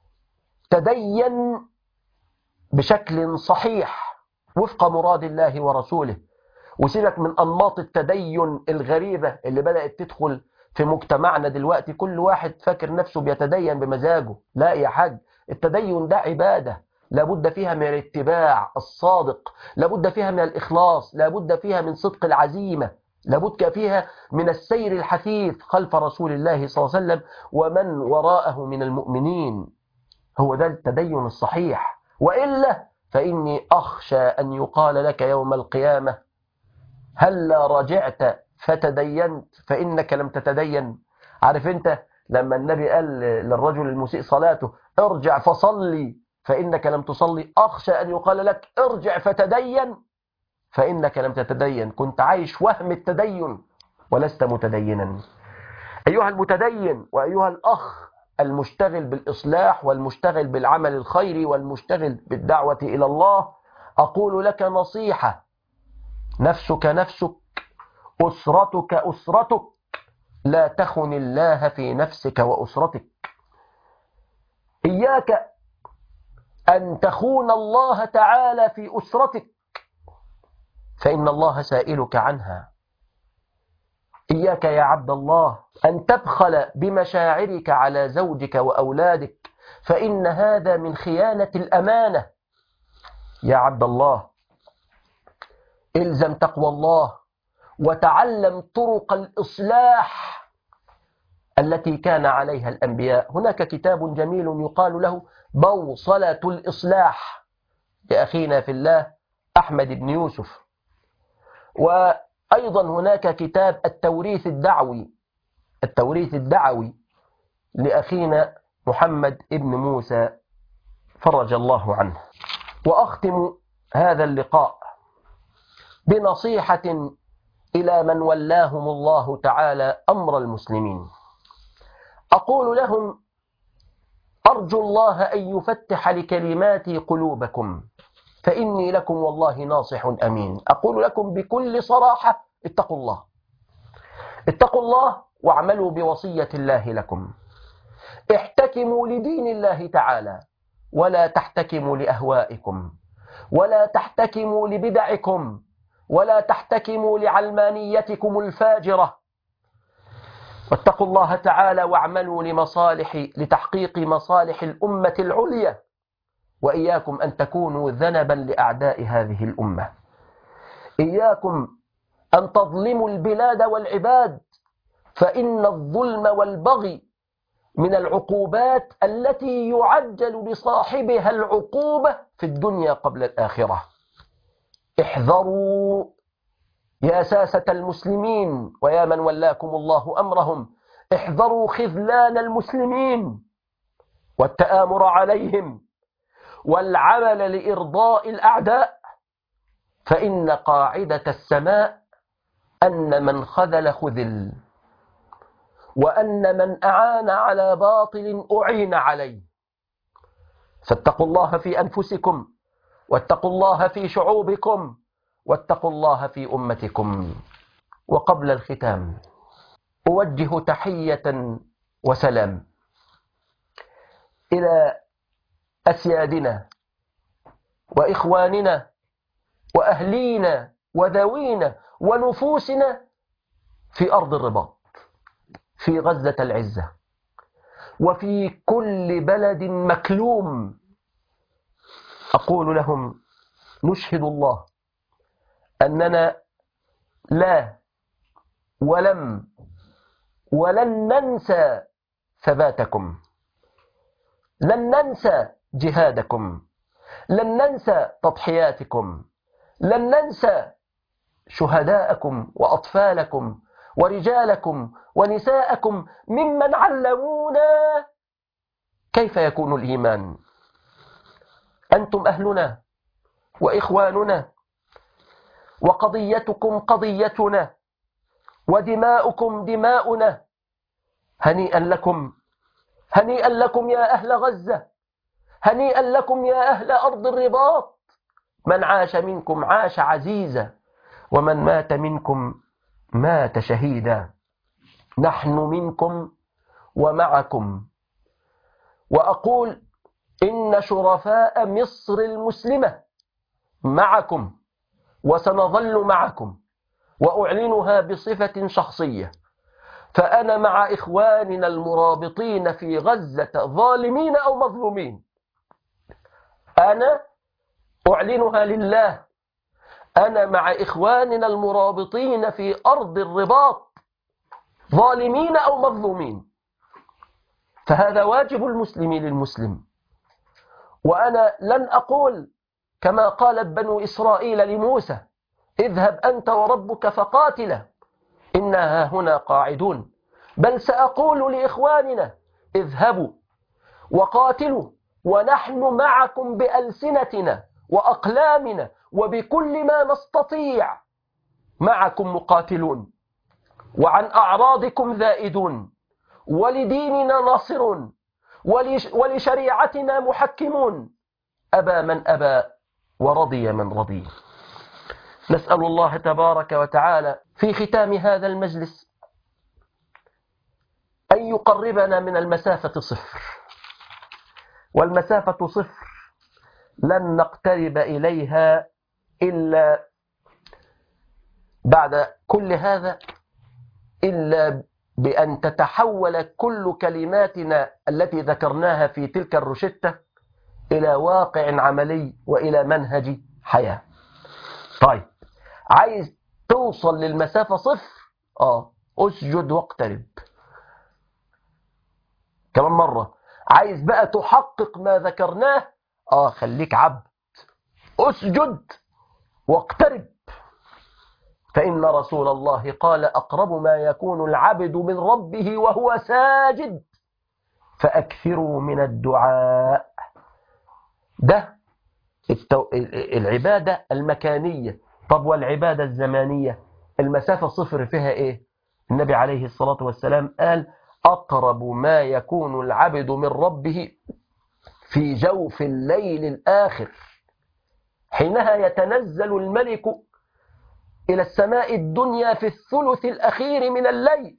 تدين بشكل صحيح وفق مراد الله ورسوله، وسيبك من أنماط التدين الغريبة اللي بدأت تدخل في مجتمعنا دلوقتي. كل واحد فاكر نفسه بيتدين بمزاجه. لا يا حاج، التدين ده عبادة لابد فيها من الاتباع الصادق، لابد فيها من الإخلاص، لابد فيها من صدق العزيمة، لابد فيها من السير الحثيث خلف رسول الله صلى الله عليه وسلم ومن وراءه من المؤمنين. هو ده التدين الصحيح، وإلا فإني أخشى أن يقال لك يوم القيامة: هل رجعت فتدينت فإنك لم تتدين. عارف أنت لما النبي قال للرجل المسيء صلاته ارجع فصلي فإنك لم تصلي، أخشى أن يقال لك ارجع فتدين فإنك لم تتدين، كنت عايش وهم التدين ولست متدينا. أيها المتدين وأيها الأخ المشتغل بالإصلاح والمشتغل بالعمل الخيري والمشتغل بالدعوة إلى الله، أقول لك نصيحة: نفسك نفسك، أسرتك أسرتك، لا تخن الله في نفسك وأسرتك. إياك أن تخون الله تعالى في أسرتك فإن الله سائلك عنها. إياك يا عبد الله أن تبخل بمشاعرك على زوجك وأولادك فإن هذا من خيانة الأمانة. يا عبد الله إلزم تقوى الله وتعلم طرق الإصلاح التي كان عليها الأنبياء. هناك كتاب جميل يقال له بوصلة الإصلاح لأخينا في الله أحمد بن يوسف، وأيضا هناك كتاب التوريث الدعوي لأخينا محمد بن موسى فرج الله عنه. وأختم هذا اللقاء بنصيحة إلى من ولاهم الله تعالى أمر المسلمين. أقول لهم: أرجو الله أن يفتح لكلماتي قلوبكم فإني لكم والله ناصح أمين. أقول لكم بكل صراحة: اتقوا الله، اتقوا الله واعملوا بوصية الله لكم. احتكموا لدين الله تعالى ولا تحتكموا لأهوائكم ولا تحتكموا لبدعكم ولا تحتكموا لعلمانيتكم الفاجرة. واتقوا الله تعالى واعملوا لتحقيق مصالح الأمة العليا، وإياكم أن تكونوا ذنبا لأعداء هذه الأمة. إياكم أن تظلموا البلاد والعباد، فإن الظلم والبغي من العقوبات التي يعجل بصاحبها العقوبة في الدنيا قبل الآخرة. احذروا يا ساسة المسلمين ويا من ولاكم الله أمرهم، احذروا خذلان المسلمين والتآمر عليهم والعمل لإرضاء الأعداء، فإن قاعدة السماء أن من خذل خذل، وأن من أعان على باطل أعين عليه. فاتقوا الله في أنفسكم، واتقوا الله في شعوبكم، واتقوا الله في أمتكم. وقبل الختام أوجه تحية وسلام إلى أسيادنا وإخواننا وأهلينا وذوينا ونفوسنا في أرض الرباط، في غزة العزة، وفي كل بلد مكلوم. أقول لهم: نشهد الله أننا لا ولن ننسى ثباتكم، لن ننسى جهادكم، لن ننسى تضحياتكم، لن ننسى شهداءكم وأطفالكم ورجالكم ونساءكم ممن علمونا كيف يكون الإيمان. أنتم أهلنا وإخواننا، وقضيتكم قضيتنا، ودماؤكم دماؤنا. هنيئا لكم، هنيئا لكم يا أهل غزة، هنيئا لكم يا أهل أرض الرباط. من عاش منكم عاش عزيزا، ومن مات منكم مات شهيدا. نحن منكم ومعكم. وأقول: إن شرفاء مصر المسلمة معكم وسنظل معكم، وأعلنها بصفة شخصية، فأنا مع إخواننا المرابطين في غزة ظالمين أو مظلومين. أنا أعلنها لله، أنا مع إخواننا المرابطين في أرض الرباط ظالمين أو مظلومين، فهذا واجب المسلم للمسلم. وأنا لن أقول كما قالت بنو إسرائيل لموسى: اذهب أنت وربك فقاتلا إنا هنا قاعدون، بل سأقول لإخواننا اذهبوا وقاتلوا ونحن معكم بألسنتنا وأقلامنا وبكل ما نستطيع معكم مقاتلون، وعن أعراضكم ذائدون، ولديننا ناصرون، ولشريعتنا محكمون، أبى من أبى ورضي من رضي. نسأل الله تبارك وتعالى في ختام هذا المجلس أن يقربنا من المسافة صفر، والمسافة صفر لن نقترب إليها إلا بعد كل هذا، إلا بأن تتحول كل كلماتنا التي ذكرناها في تلك الروشتة إلى واقع عملي وإلى منهج حياة. طيب، عايز توصل للمسافة صفر؟ أسجد واقترب. كمان مرة، عايز بقى تحقق ما ذكرناه؟ خليك عبد، أسجد واقترب. فإن رسول الله قال أقرب ما يكون العبد من ربه وهو ساجد فأكثروا من الدعاء. ده العبادة المكانية. طب والعبادة الزمانية؟ المسافة صفر فيها إيه؟ النبي عليه الصلاة والسلام قال أقرب ما يكون العبد من ربه في جوف الليل الآخر، حينها يتنزل الملك إلى السماء الدنيا في الثلث الأخير من الليل.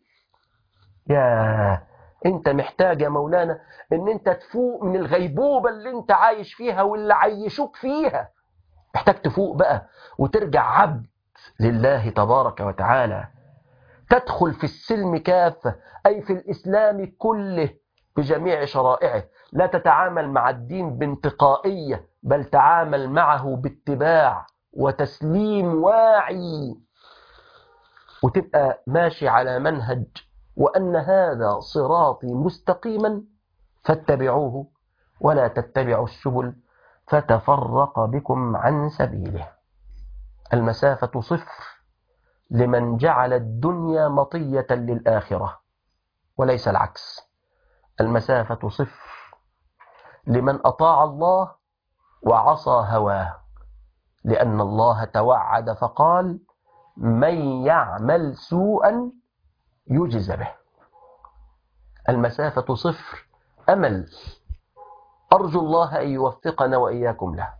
يا أنت محتاج يا مولانا أن أنت تفوق من الغيبوبة اللي أنت عايش فيها واللي عيشوك فيها. محتاج تفوق بقى وترجع عبد لله تبارك وتعالى، تدخل في السلم كافة، أي في الإسلام كله بجميع شرائعه. لا تتعامل مع الدين بانتقائية، بل تعامل معه باتباع وتسليم واعي، وتبقى ماشي على منهج وأن هذا صراطي مستقيما فاتبعوه ولا تتبعوا السبل فتفرق بكم عن سبيله. المسافة صفر لمن جعل الدنيا مطية للآخرة وليس العكس. المسافة صفر لمن أطاع الله وعصى هواه، لأن الله توعد فقال من يعمل سوءا يجز به. المسافة صفر أمل، أرجو الله أن يوفقنا وإياكم له.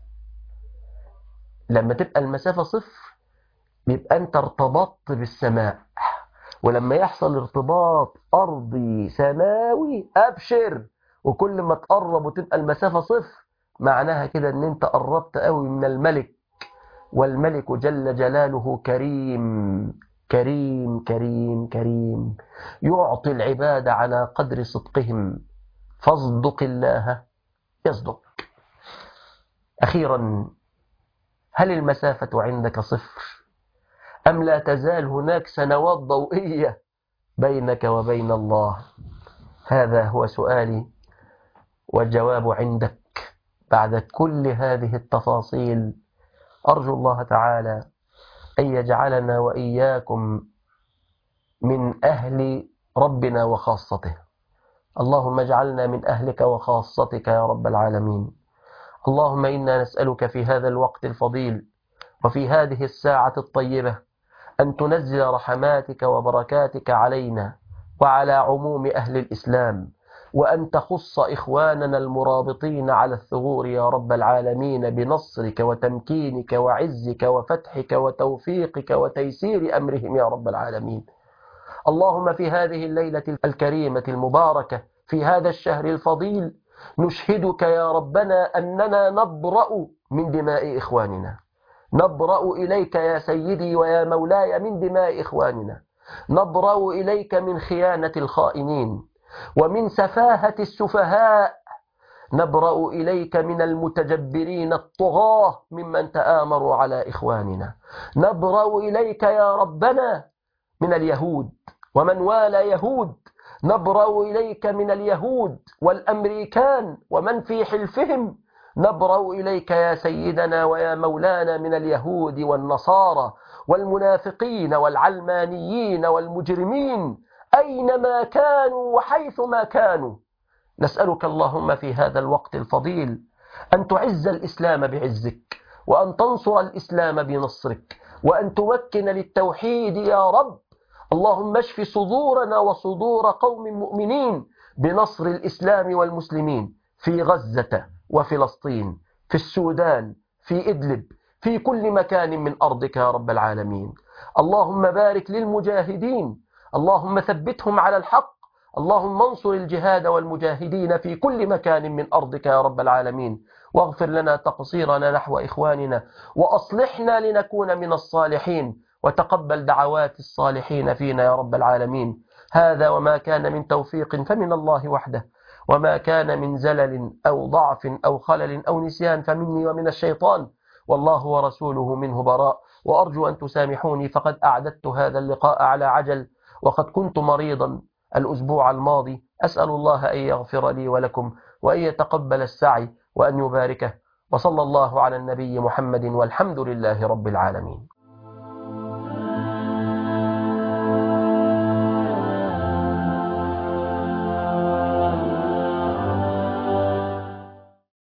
لما تبقى المسافة صفر يبقى أنت ارتبطت بالسماء، ولما يحصل ارتباط أرضي سماوي أبشر، وكل ما تقرب وتبقى المسافة صفر معناها كده أن أنت قربت قوي من الملك، والملك جل جلاله كريم كريم كريم كريم، يعطي العباد على قدر صدقهم، فاصدق الله يصدق. أخيرا، هل المسافة عندك صفر أم لا تزال هناك سنوات ضوئية بينك وبين الله؟ هذا هو سؤالي، والجواب عندك بعد كل هذه التفاصيل. أرجو الله تعالى أن يجعلنا وإياكم من أهل ربنا وخاصته. اللهم اجعلنا من أهلك وخاصتك يا رب العالمين. اللهم إنا نسألك في هذا الوقت الفضيل وفي هذه الساعة الطيبة أن تنزل رحماتك وبركاتك علينا وعلى عموم أهل الإسلام، وأن تخص إخواننا المرابطين على الثغور يا رب العالمين بنصرك وتمكينك وعزك وفتحك وتوفيقك وتيسير أمرهم يا رب العالمين. اللهم في هذه الليلة الكريمة المباركة في هذا الشهر الفضيل نشهدك يا ربنا أننا نبرأ من دماء إخواننا، نبرأ إليك يا سيدي ويا مولاي من دماء إخواننا، نبرأ إليك من خيانة الخائنين ومن سفاهة السفهاء، نبرأ إليك من المتجبرين الطغاة ممن تآمروا على إخواننا، نبرأ إليك يا ربنا من اليهود ومن والى يهود، نبرأ إليك من اليهود والأمريكان ومن في حلفهم، نبرأ إليك يا سيدنا ويا مولانا من اليهود والنصارى والمنافقين والعلمانيين والمجرمين أينما كانوا وحيثما كانوا. نسألك اللهم في هذا الوقت الفضيل أن تعز الإسلام بعزك، وأن تنصر الإسلام بنصرك، وأن تمكن للتوحيد يا رب. اللهم اشف صدورنا وصدور قوم مؤمنين بنصر الإسلام والمسلمين في غزة وفلسطين، في السودان، في إدلب، في كل مكان من أرضك يا رب العالمين. اللهم بارك للمجاهدين، اللهم ثبتهم على الحق، اللهم انصر الجهاد والمجاهدين في كل مكان من أرضك يا رب العالمين. واغفر لنا تقصيرنا نحو إخواننا، وأصلحنا لنكون من الصالحين، وتقبل دعوات الصالحين فينا يا رب العالمين. هذا وما كان من توفيق فمن الله وحده، وما كان من زلل أو ضعف أو خلل أو نسيان فمني ومن الشيطان، والله ورسوله منه براء. وأرجو أن تسامحوني فقد أعددت هذا اللقاء على عجل، وقد كنت مريضا الأسبوع الماضي. أسأل الله أن يغفر لي ولكم، وأن يتقبل السعي، وأن يباركه. وصلى الله على النبي محمد، والحمد لله رب العالمين.